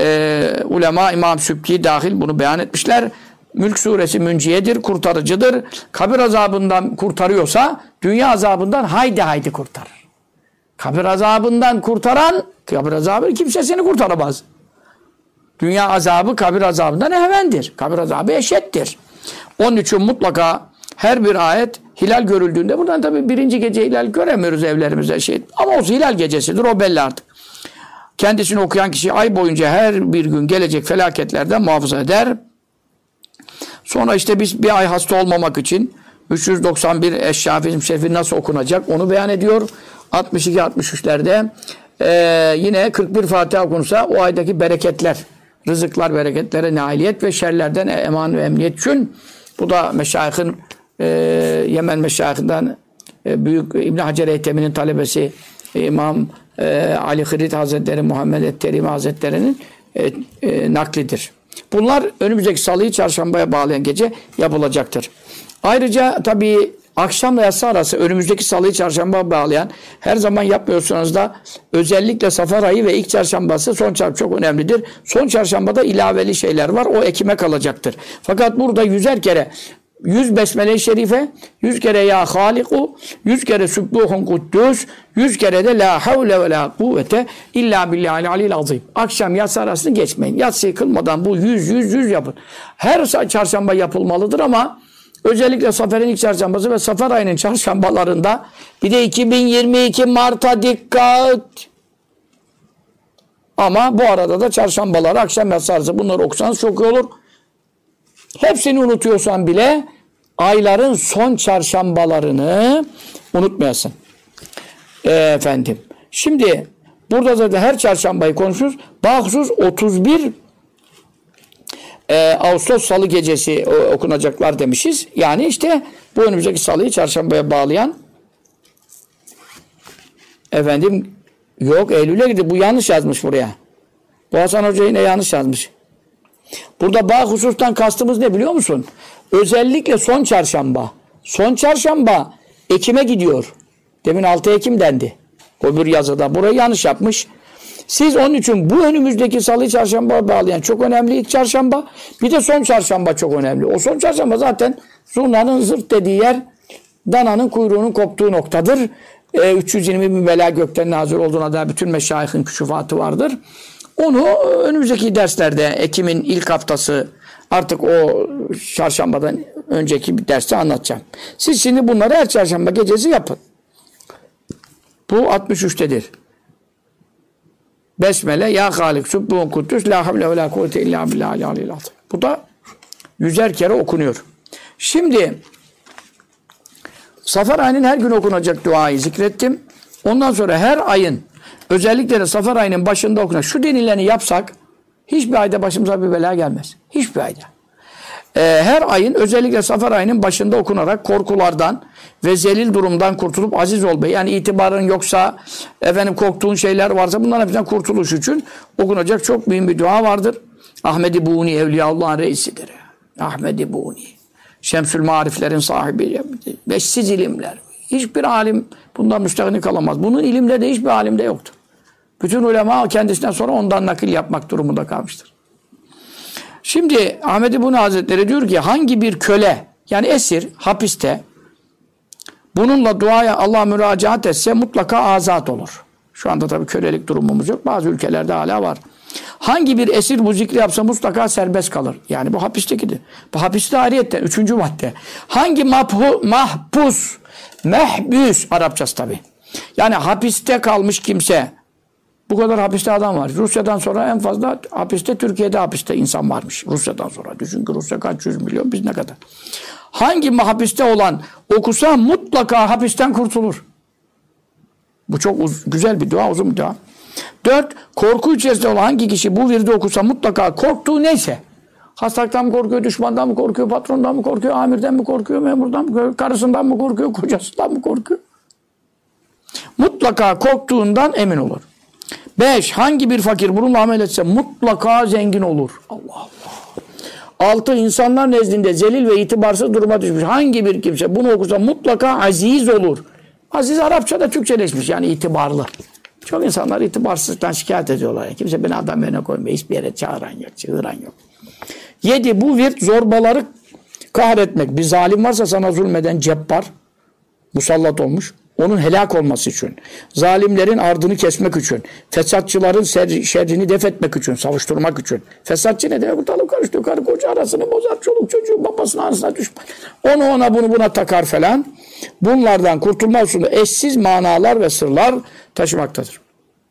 ulema İmam Sübki dahil bunu beyan etmişler. Mülk suresi münciyedir, kurtarıcıdır. Kabir azabından kurtarıyorsa dünya azabından haydi kurtarır. Kabir azabından kurtaran, kabir azabı kimse seni kurtaramaz. Dünya azabı kabir azabından ehvendir. Kabir azabı eşittir. Onun için mutlaka her bir ayet hilal görüldüğünde, buradan tabii birinci gece hilal göremiyoruz evlerimizde ama o hilal gecesidir, o belli artık. Kendisini okuyan kişi ay boyunca her bir gün gelecek felaketlerden muhafaza eder. Sonra işte biz bir ay hasta olmamak için 391 Eşşafizm Şerifi nasıl okunacak onu beyan ediyor. 62-63'lerde yine 41 Fatiha okunsa o aydaki bereketler, rızıklar, bereketlere nailiyet ve şerlerden eman ve emniyet için. Bu da meşayihin, Yemen meşayihinden büyük İbn Hacer Eytemi'nin talebesi İmam Ali Hırit Hazretleri, Muhammed Et-Terimi Hazretleri'nin naklidir. Bunlar önümüzdeki salıyı çarşambaya bağlayan gece yapılacaktır. Ayrıca tabii akşamla yatsı arası önümüzdeki salıyı çarşambaya bağlayan, her zaman yapmıyorsanız da özellikle safer ayı ve ilk çarşambası, son çarşamba çok önemlidir. Son çarşambada ilaveli şeyler var. O Ekim'e kalacaktır. Fakat burada 100'er kere 100 Besmele-i Şerife, 100 kere Ya Haliku, 100 kere Sübbuhun Kuddüs, 100 kere de La havle ve la kuvvete illa billahil alil azim. Akşam yatsı arasını geçmeyin. Yatsıyı kılmadan bu 100 yapın. Her çarşamba yapılmalıdır ama özellikle Safer'in ilk çarşambası ve Safer ayının çarşambalarında bir de 2022 Mart'a dikkat. Ama bu arada da çarşambaları akşam yatsı arası bunları okusanız çok iyi olur. Hepsini unutuyorsan bile ayların son çarşambalarını unutmayasın. Efendim. Şimdi burada zaten her çarşambayı konuşuyoruz. Bahsus 31 Ağustos Salı gecesi okunacaklar demişiz. Yani işte bu önümüzdeki salıyı çarşambaya bağlayan efendim yok Eylül'e gidiyor. Bu yanlış yazmış buraya. Bu Hasan Hoca yine yanlış yazmış. Burada bağ husustan kastımız ne biliyor musun? Özellikle son çarşamba. Son çarşamba Ekim'e gidiyor. Demin 6 Ekim dendi. Öbür yazıda. Burayı yanlış yapmış. Siz onun için bu önümüzdeki salı çarşamba bağlayan çok önemli ilk çarşamba. Bir de son çarşamba çok önemli. O son çarşamba zaten zurnanın zırt dediği yer dananın kuyruğunun koptuğu noktadır. 320 bin bela gökten nazil olduğuna da bütün meşayihin küçüfatı vardır. Onu önümüzdeki derslerde Ekim'in ilk haftası artık o çarşambadan önceki bir derste anlatacağım. Siz şimdi bunları her çarşamba gecesi yapın. Bu 63'tedir. Besmele, Ya Halik, Sübbuhun Kuddüs, La havle ve la kuvvete illa billahil aliyil azim. Bu da 100'er kere okunuyor. Şimdi Safer ayının her gün okunacak duayı zikrettim. Ondan sonra her ayın özellikle de Safer ayının başında okunan şu denileni yapsak hiçbir ayda başımıza bir bela gelmez. Hiçbir ayda. Her ayın özellikle Safer ayının başında okunarak korkulardan ve zelil durumdan kurtulup aziz ol be. Yani itibarın yoksa efendim korktuğun şeyler varsa bunların hepsinden kurtuluş için okunacak çok mühim bir dua vardır. Ahmed-i Buni Evliyaullah'ın reisidir. Ahmed-i Buni. Şemsül Mariflerin sahibi. Beşsiz ilimler. Hiçbir alim bundan müstahni kalamaz. Bunun ilimde de hiçbir alimde yoktur. Bütün ulema kendisinden sonra ondan nakil yapmak durumunda kalmıştır. Şimdi Ahmed-i Buni Hazretleri diyor ki hangi bir köle yani esir hapiste bununla duaya Allah müracaat etse mutlaka azat olur. Şu anda tabii kölelik durumumuz yok. Bazı ülkelerde hala var. Hangi bir esir bu zikri yapsa mutlaka serbest kalır. Yani bu hapistekidir. Bu hapiste ayrıyetten 3. madde. Hangi mahpus, mehbüs Arapçası tabii. Yani hapiste kalmış kimse. Bu kadar hapiste adam var. Rusya'dan sonra en fazla hapiste, Türkiye'de hapiste insan varmış. Rusya'dan sonra. Düşün ki Rusya kaç yüz milyon, biz ne kadar. Hangi hapiste olan okusa mutlaka hapisten kurtulur. Bu çok güzel bir dua, uzun bir dua. 4. Korku içerisinde olan hangi kişi bu virdi okusa mutlaka korktuğu neyse. Hastalıktan mı korkuyor, düşmandan mı korkuyor, patrondan mı korkuyor, amirden mi korkuyor, memurdan mı korkuyor, karısından mı korkuyor, kocasından mı korkuyor? Mutlaka korktuğundan emin olur. 5. Hangi bir fakir bununla amel etse mutlaka zengin olur. Allah Allah. 6. İnsanlar nezdinde zelil ve itibarsız duruma düşmüş. Hangi bir kimse bunu okusa mutlaka aziz olur. Aziz Arapçada Türkçeleşmiş yani itibarlı. Çok insanlar itibarsızlıktan şikayet ediyorlar. Yani kimse beni adam yerine koymuyor. Hiçbir yere çağıran yok, çığıran yok. 7. Bu virt zorbaları kahretmek. Bir zalim varsa sana zulmeden cebbar, musallat olmuş. Onun helak olması için. Zalimlerin ardını kesmek için. Fesatçıların şerrini def etmek için. Savuşturmak için. Fesatçı ne demek? Ortalık karıştırıyor. Karı koca arasını bozar. Çoluk çocuğu babasının arasına düşman. Onu ona bunu buna takar falan. Bunlardan kurtulma hususunda eşsiz manalar ve sırlar taşımaktadır.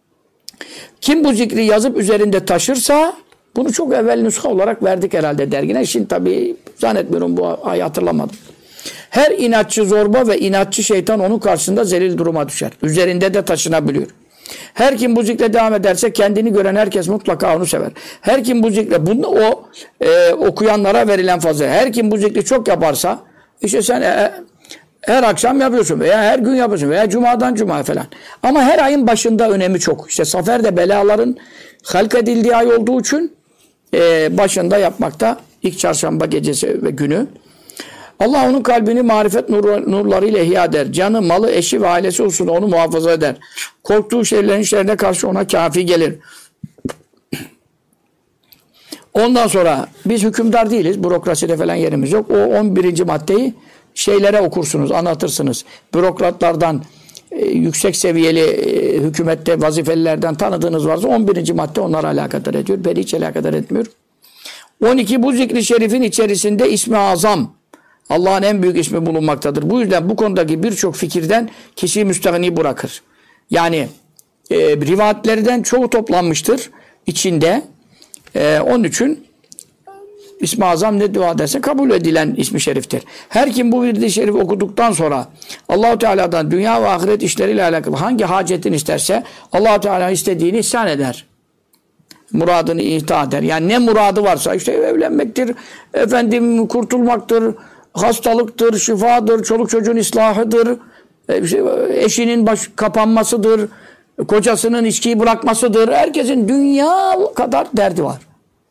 Kim bu zikri yazıp üzerinde taşırsa bunu çok evvel nüsha olarak verdik herhalde dergine. Şimdi tabii zannetmiyorum bu ayı hatırlamadım. Her inatçı zorba ve inatçı şeytan onun karşısında zelil duruma düşer. Üzerinde de taşınabiliyor. Her kim bu zikre devam ederse kendini gören herkes mutlaka onu sever. Her kim bu zikre bunu okuyanlara verilen fazla. Her kim bu zikri çok yaparsa işte sen her akşam yapıyorsun veya her gün yapıyorsun veya cumadan cumaya falan. Ama her ayın başında önemi çok. İşte Safer'de belaların halk edildiği ay olduğu için başında yapmakta ilk çarşamba gecesi ve günü. Allah onun kalbini marifet nurlarıyla ihya eder. Canı, malı, eşi ve ailesi hususunda onu muhafaza eder. Korktuğu şeylerin şerrine karşı ona kafi gelir. Ondan sonra biz hükümdar değiliz. Bürokraside falan yerimiz yok. O 11. maddeyi şeylere okursunuz, anlatırsınız. Bürokratlardan, yüksek seviyeli hükümette vazifelilerden tanıdığınız varsa 11. madde onlara alakadar ediyor. Beni hiç alakadar etmiyor. 12. Bu zikri şerifin içerisinde ismi azam. Allah'ın en büyük ismi bulunmaktadır. Bu yüzden bu konudaki birçok fikirden kişiyi müstahni bırakır. Yani rivayetlerden çoğu toplanmıştır içinde. Onun için İsmi Azam ne dua ederse kabul edilen ismi şeriftir. Her kim bu virdi şerif okuduktan sonra Allah-u Teala'dan dünya ve ahiret işleriyle alakalı hangi hacetini isterse Allah-u Teala istediğini ihsan eder. Muradını ihta eder. Yani ne muradı varsa işte evlenmektir, efendim kurtulmaktır, hastalıktır, şifadır, çoluk çocuğun islahıdır, eşinin kapanmasıdır, kocasının içkiyi bırakmasıdır. Herkesin dünya kadar derdi var.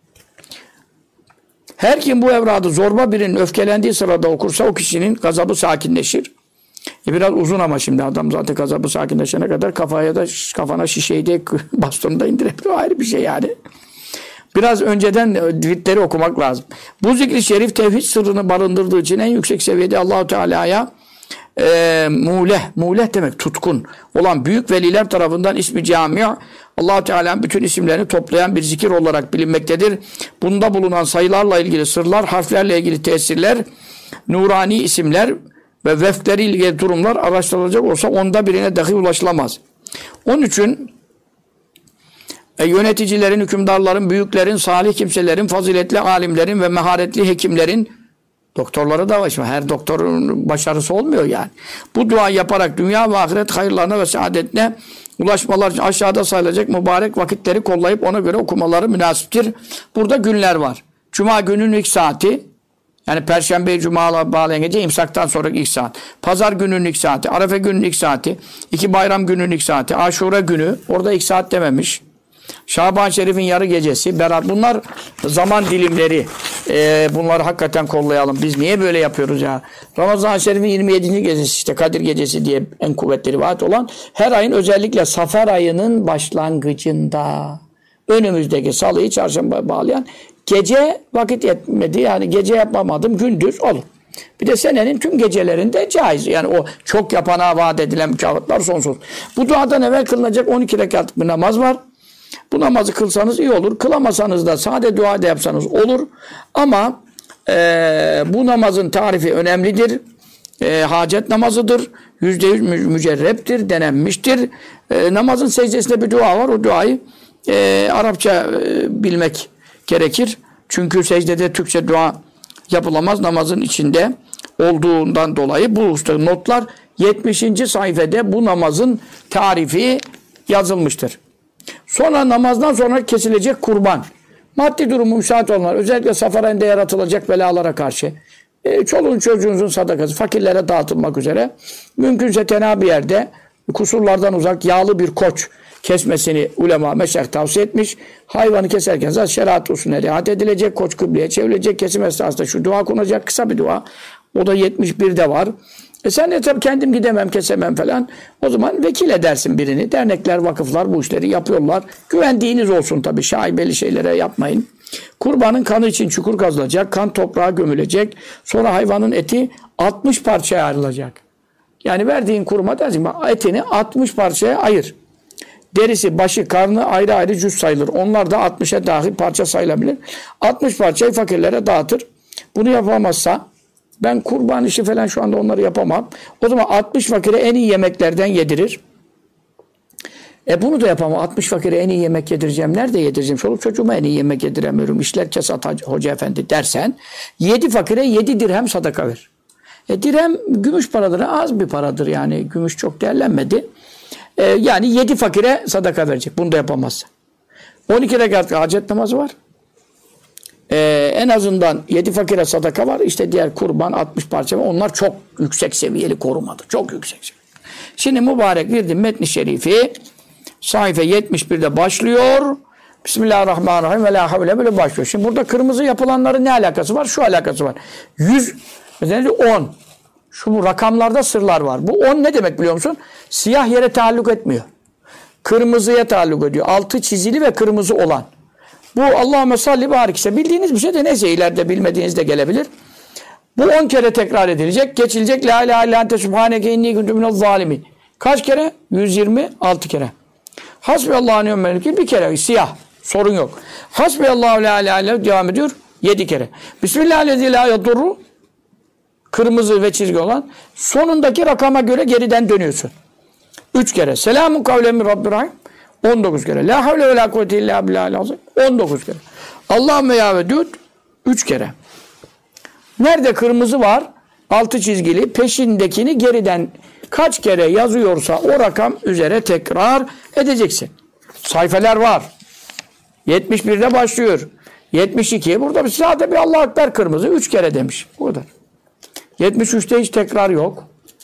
Her kim bu evradı zorba birinin öfkelendiği sırada okursa o kişinin gazabı sakinleşir. Biraz uzun ama şimdi adam zaten gazabı sakinleşene kadar kafana şişeyi de bastonu da indirebiliyor. Ayrı bir şey yani. Biraz önceden virtleri okumak lazım. Bu zikri şerif tevhid sırrını barındırdığı için en yüksek seviyede Allah-u Teala'ya muleh demek tutkun olan büyük veliler tarafından ismi cami' Allah-u Teala'nın bütün isimlerini toplayan bir zikir olarak bilinmektedir. Bunda bulunan sayılarla ilgili sırlar, harflerle ilgili tesirler, nurani isimler ve vefleriyle ilgili durumlar araştırılacak olsa onda birine dahi ulaşılamaz. Onun için yöneticilerin, hükümdarların, büyüklerin, salih kimselerin, faziletli alimlerin ve maharetli hekimlerin, doktorları da var. Şimdi her doktorun başarısı olmuyor yani. Bu dua yaparak dünya ve ahiret hayırlarına ve saadetine ulaşmalar için aşağıda sayılacak mübarek vakitleri kollayıp ona göre okumaları münasiptir. Burada günler var. Cuma gününün ilk saati, yani Perşembe Cuma'la bağlayan gece imsaktan sonraki ilk saat. Pazar gününün ilk saati, Arefe gününün ilk saati, 2 bayram gününün ilk saati, Aşure günü, orada ilk saat dememiş. Şaban Şerif'in yarı gecesi, Berat. Bunlar zaman dilimleri. Bunları hakikaten kollayalım. Biz niye böyle yapıyoruz ya? Ramazan-ı Şerif'in 27. gecesi işte Kadir Gecesi diye en kuvvetli rivayet olan her ayın özellikle Safer ayının başlangıcında önümüzdeki salıyı çarşamba bağlayan gece vakit yetmedi. Yani gece yapamadım. Gündüz olur. Bir de senenin tüm gecelerinde caiz. Yani o çok yapana vaat edilen mükafatlar sonsuz. Bu duadan evvel kılınacak 12 rekatlık bir namaz var. Bu namazı kılsanız iyi olur. Kılamasanız da sade dua da yapsanız olur. Ama bu namazın tarifi önemlidir. Hacet namazıdır. %100 mücerreptir, denenmiştir. Namazın secdesinde bir dua var. O duayı Arapça bilmek gerekir. Çünkü secdede Türkçe dua yapılamaz. Namazın içinde olduğundan dolayı bu notlar 70. sayfada bu namazın tarifi yazılmıştır. Sonra namazdan sonra kesilecek kurban. Maddi durumu müsait olanlar, özellikle safar ayında yaratılacak belalara karşı, çoluğun çocuğunuzun sadakası, fakirlere dağıtılmak üzere, mümkünse tenha bir yerde, kusurlardan uzak, yağlı bir koç kesmesini ulema, meşayih tavsiye etmiş. Hayvanı keserken zaten şeriat usulüne riayet edilecek, koç kıbleye çevrilecek, kesim esnasında şu dua konacak, kısa bir dua. O da 71'de var. Sen de tabii kendim gidemem, kesemem falan. O zaman vekil edersin birini. Dernekler, vakıflar bu işleri yapıyorlar. Güvendiğiniz olsun tabii. Şaibeli şeylere yapmayın. Kurbanın kanı için çukur kazılacak. Kan toprağa gömülecek. Sonra hayvanın eti 60 parçaya ayrılacak. Yani verdiğin kuruma dersin etini 60 parçaya ayır. Derisi, başı, karnı ayrı ayrı cüz sayılır. Onlar da 60'a dahil parça sayılabilir. 60 parçayı fakirlere dağıtır. Bunu yapamazsa ben kurban işi falan şu anda onları yapamam. O zaman 60 fakire en iyi yemeklerden yedirir. Bunu da yapamam. 60 fakire en iyi yemek yedireceğim. Nerede yedireceğim? Çoluk çocuğuma en iyi yemek yediremiyorum. İşler kesat hoca efendi dersen 7 fakire 7 dirhem sadaka ver. Dirhem gümüş paradır. Az bir paradır yani. Gümüş çok değerlenmedi. Yani 7 fakire sadaka verecek. Bunu da yapamazsa. 12 rekat hacet namazı var. En azından 7 fakire sadaka var. İşte diğer kurban 60 parça var. Onlar çok yüksek seviyeli korumadır. Çok yüksek seviyeli. Şimdi mübarek virdim metni şerifi sayfa 71'de başlıyor. Bismillahirrahmanirrahim ve la havle böyle başlıyor. Şimdi burada kırmızı yapılanların ne alakası var? Şu alakası var. 100 mesela 10. Şu rakamlarda sırlar var. Bu 10 ne demek biliyor musun? Siyah yere taalluk etmiyor. Kırmızıya taalluk ediyor. Altı çizili ve kırmızı olan. Bu Allahümme salli barik ise bildiğiniz bir şey de neyse ileride bilmediğiniz de gelebilir. Bu 10 kere tekrar edilecek. Geçilecek. La ilahe illa ente subhaneke inni kuntu minez zalimin. Kaç kere? 126 kere. Hasbiyallahu ve ni'mel vekil bir kere. Siyah. Sorun yok. Hasbiyallahu la ilahe illa devam ediyor. 7 kere. Bismillahirrahmanirrahim la yadurru. Kırmızı ve çizgi olan. Sonundaki rakama göre geriden dönüyorsun. 3 kere. Selamun kavlen min Rabbir Rahim. 19 kere. La havle ve la kuvvete illa billahil azim. 19 kere. Allahümme ya vedud. 3 kere. Nerede kırmızı var? Altı çizgili. Peşindekini geriden kaç kere yazıyorsa o rakam üzere tekrar edeceksin. Sayfeler var. 71'de başlıyor. 72. Burada bir sadece bir Allah-u Ekber kırmızı. 3 kere demiş. Bu kadar. 73'te hiç tekrar yok.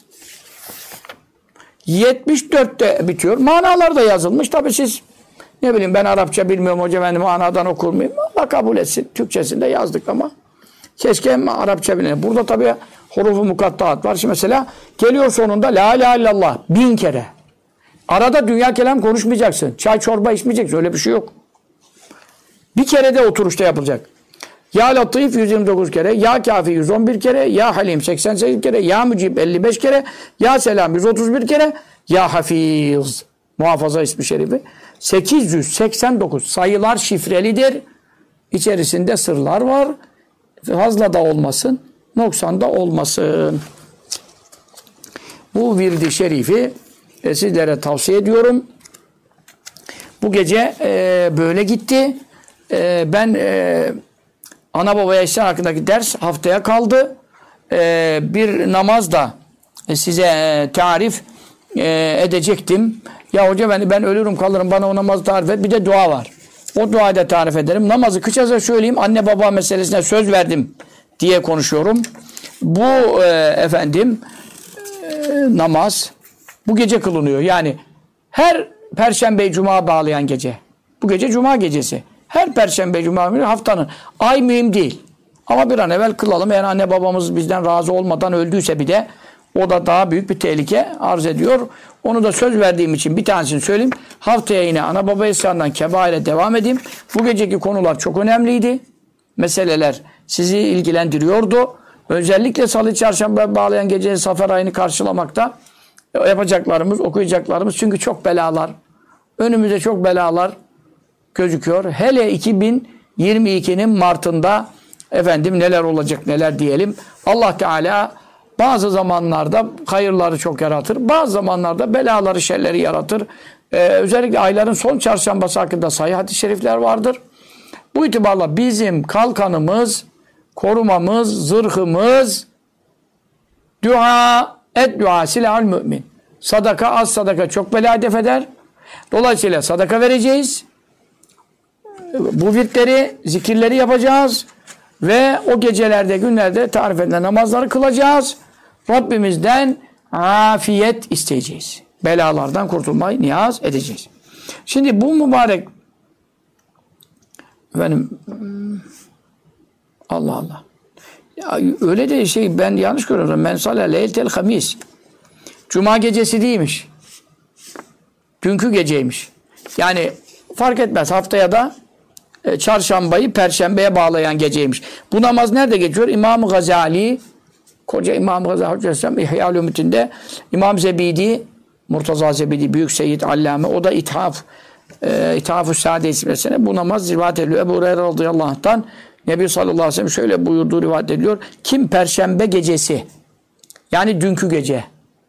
74'te bitiyor. Manalar da yazılmış. Tabii siz ne bileyim ben Arapça bilmiyorum hocam ben manadan okur muyum? Allah kabul etsin. Türkçesinde yazdık ama keşke Arapça bilin. Burada tabii hurufu mukattaat var. Şimdi mesela geliyor sonunda la ilahe illallah 1000 kere. Arada dünya kelam konuşmayacaksın. Çay çorba içmeyeceksin. Öyle bir şey yok. Bir kere de oturuşta yapılacak. Ya Latif 129 kere, Ya Kafi 111 kere, Ya Halim 88 kere, Ya Mücib 55 kere, Ya Selam 131 kere, Ya Hafiz muhafaza ismi şerifi 889 sayılar şifrelidir. İçerisinde sırlar var. Fazla da olmasın, noksan da olmasın. Bu virdi şerifi sizlere tavsiye ediyorum. Bu gece böyle gitti. Ben ana babaya ihsan hakkındaki ders haftaya kaldı. Bir namaz da size tarif edecektim. Ya hoca ben ölürüm kalırım bana o namazı tarif et. Bir de dua var. O duayı da tarif ederim. Namazı kısaca söyleyeyim. Anne baba meselesine söz verdim diye konuşuyorum. Bu namaz bu gece kılınıyor. Yani her Perşembe Cuma bağlayan gece. Bu gece Cuma gecesi. Her Perşembe Cuma haftanın. Ay mühim değil. Ama bir an evvel kılalım. Eğer anne babamız bizden razı olmadan öldüyse bir de o da daha büyük bir tehlike arz ediyor. Onu da söz verdiğim için bir tanesini söyleyeyim. Haftaya yine ana baba isyandan kebaire devam edeyim. Bu geceki konular çok önemliydi. Meseleler sizi ilgilendiriyordu. Özellikle salı çarşamba bağlayan gecenin safer ayını karşılamakta yapacaklarımız, okuyacaklarımız. Çünkü çok belalar. Önümüzde çok belalar gözüküyor. Hele 2022'nin Mart'ında neler olacak neler diyelim. Allah Teala bazı zamanlarda hayırları çok yaratır. Bazı zamanlarda belaları şerleri yaratır. Özellikle ayların son çarşambası hakkında sahih hadis-i şerifler vardır. Bu itibarla bizim kalkanımız, korumamız, zırhımız dua, dua silahül mümin. Sadaka az sadaka çok bela def eder. Dolayısıyla sadaka vereceğiz. Bu virtleri, zikirleri yapacağız. Ve o gecelerde, günlerde tarif edilen namazları kılacağız. Rabbimizden afiyet isteyeceğiz. Belalardan kurtulmayı niyaz edeceğiz. Şimdi bu mübarek Allah Allah. Ya öyle de ben yanlış görüyorum. Men salla leyletel hamis. Cuma gecesi değilmiş. Dünkü geceymiş. Yani fark etmez haftaya da çarşambayı perşembeye bağlayan geceymiş. Bu namaz nerede geçiyor? İmam-ı Gazali, koca İmam-ı Gazali Hocam İhya-ül Ümit'inde İmam Zebidi, Murtaza Zebidi, Büyük Seyyid Allame, o da İthaf-ı Sade isimlesine bu namaz rivayet ediliyor. Ebu Hureyre radıyallahu anh'tan Nebi sallallahu aleyhi ve sellem şöyle buyurduğu rivayet ediliyor. Kim perşembe gecesi, yani dünkü gece,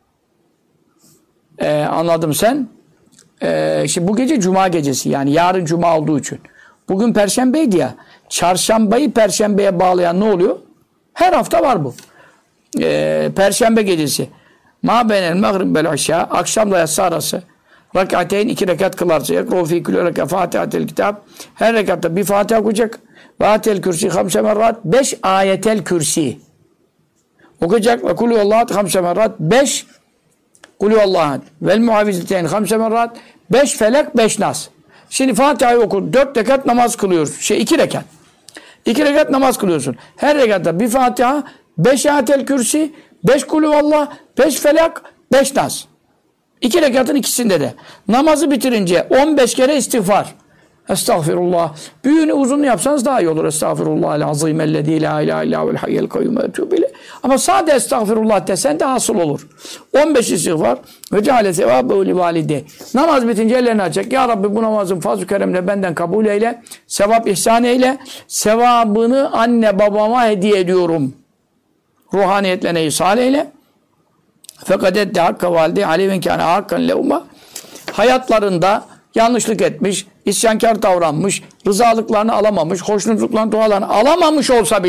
anladım sen, şimdi bu gece cuma gecesi, yani yarın cuma olduğu için. Bugün perşembeydi ya. Çarşambayı perşembeye bağlayan ne oluyor? Her hafta var bu. Perşembe gecesi. Ma beynel mağrib bel aşağı. Akşamla yatsı arası. Rakateyn 2 rekat kılarsa. Yakru fi külü rekat fatihatel kitab. Her rekatta bir fatiha okuyacak. Ve atel kürsi 5 merrat. 5 ayetel kürsi. Okuyacak. Ve kulü Allah'at 5 merrat. 5 kulü Allah'at. Vel muhavizeteyn 5 merrat. 5 felak 5 nas. Şimdi Fatiha'yı oku. 4 rekat namaz kılıyorsun. 2 rekat. 2 rekat namaz kılıyorsun. Her rekatta bir Fatiha, 5 ayetel kürsi, 5 kulüvallah, 5 felak, 5 nas. 2 rekatın ikisinde de. Namazı bitirince 15 kere istiğfar. Estağfirullah. Büyüğünü uzun yapsanız daha iyi olur. Estağfirullahel azim ellezî la ilahe illâ vel hayyel kayyum ve etûbü ileyh. Ama sade estağfirullah desen de hasıl olur. 15 istiğfar ve ceale sevâbehu li valide. Namaz bitince ellerini açacak. Ya Rabbi bu namazın fazl-ı keremle benden kabul eyle. Sevap ihsan eyle. Sevabını anne babama hediye ediyorum. Ruhaniyetlerine ihsal eyle. Fakat edde hakka valide aleyven kâne hakkan levma. Hayatlarında yanlışlık etmiş, isyankar davranmış, rızalıklarını alamamış, hoşnutluklarını, dualarını alamamış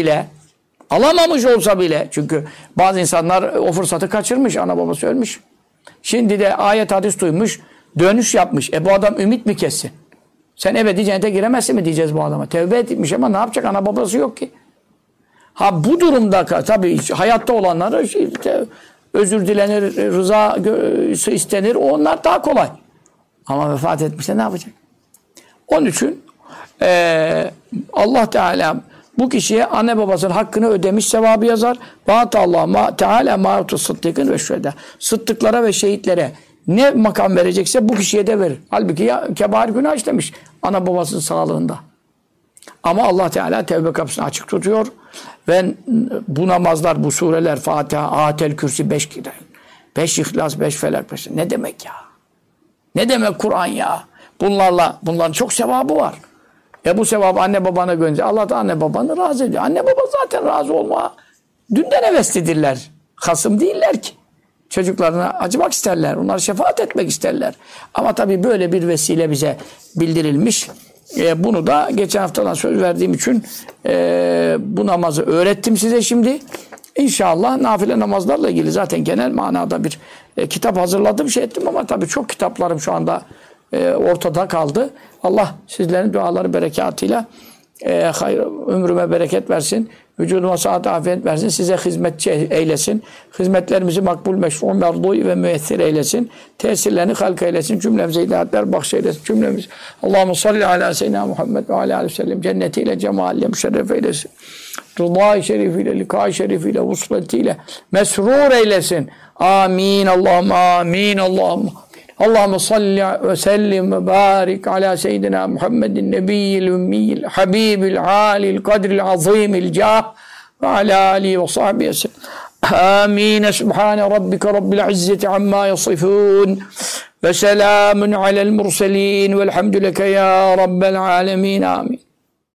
olsa bile, çünkü bazı insanlar o fırsatı kaçırmış, ana babası ölmüş. Şimdi de ayet hadis duymuş, dönüş yapmış. Bu adam ümit mi kessin? Sen ebedi cennete giremezsin mi diyeceğiz bu adama? Tevbe etmiş ama ne yapacak? Ana babası yok ki. Ha bu durumda tabii hayatta olanlara işte, özür dilenir, rıza istenir, onlar daha kolay. Ama vefat etmişse ne yapacak? Onun için Allah Teala bu kişiye anne babasının hakkını ödemiş sevabı yazar. Allah Teala ma'tu sıddıkın ve şühedâ. Sıddıklara ve şehitlere ne makam verecekse bu kişiye de verir. Halbuki ya kebair günah işlemiş ana babasının sağlığında. Ama Allah Teala tevbe kapısını açık tutuyor ve bu namazlar, bu sureler, Fatiha, Ayetel Kürsi 5 kere, 5 İhlas, 5 Felak, 5. Ne demek ya? Ne demek Kur'an ya? Bunların çok sevabı var. Bu sevabı anne babana gönder. Allah da anne babanı razı ediyor. Anne baba zaten razı olma. Dünden heveslidirler. Hasım değiller ki. Çocuklarına acımak isterler. Onlara şefaat etmek isterler. Ama tabii böyle bir vesile bize bildirilmiş. Bunu da geçen haftadan söz verdiğim için bu namazı öğrettim size şimdi. İnşallah nafile namazlarla ilgili zaten genel manada bir kitap hazırladım, şey ettim ama tabii çok kitaplarım şu anda ortada kaldı. Allah sizlerin duaları berekatıyla hayır, ömrüme bereket versin. Vücuduma sıhhat afiyet versin. Size hizmetçi eylesin. Hizmetlerimizi makbul, meşru, merdu ve müessir eylesin. Tesirlerini halk eylesin. Cümlemize hidayetler bahşeylesin. Cümlemiz. Allahumme salli ala seyyidina Muhammed ve ala aleyhi ve sellem. Cennetiyle, cemaliyle müşerref eylesin. Rıdâ-i şerifiyle, likâ-i şerifiyle, vusbetiyle mesrur eylesin. Amin. Allahümme amin. Allahümme salli ve sellim ve barik ala seyyidina Muhammedin nebiyyil ümmiyil habibil alil kadril azimil cah ve ala alihi ve sahbihi sellem. Amin. Subhane rabbike rabbil izzeti amma yasifun ve selamun alel murselin velhamdüleke ya rabbel alemin. Amin.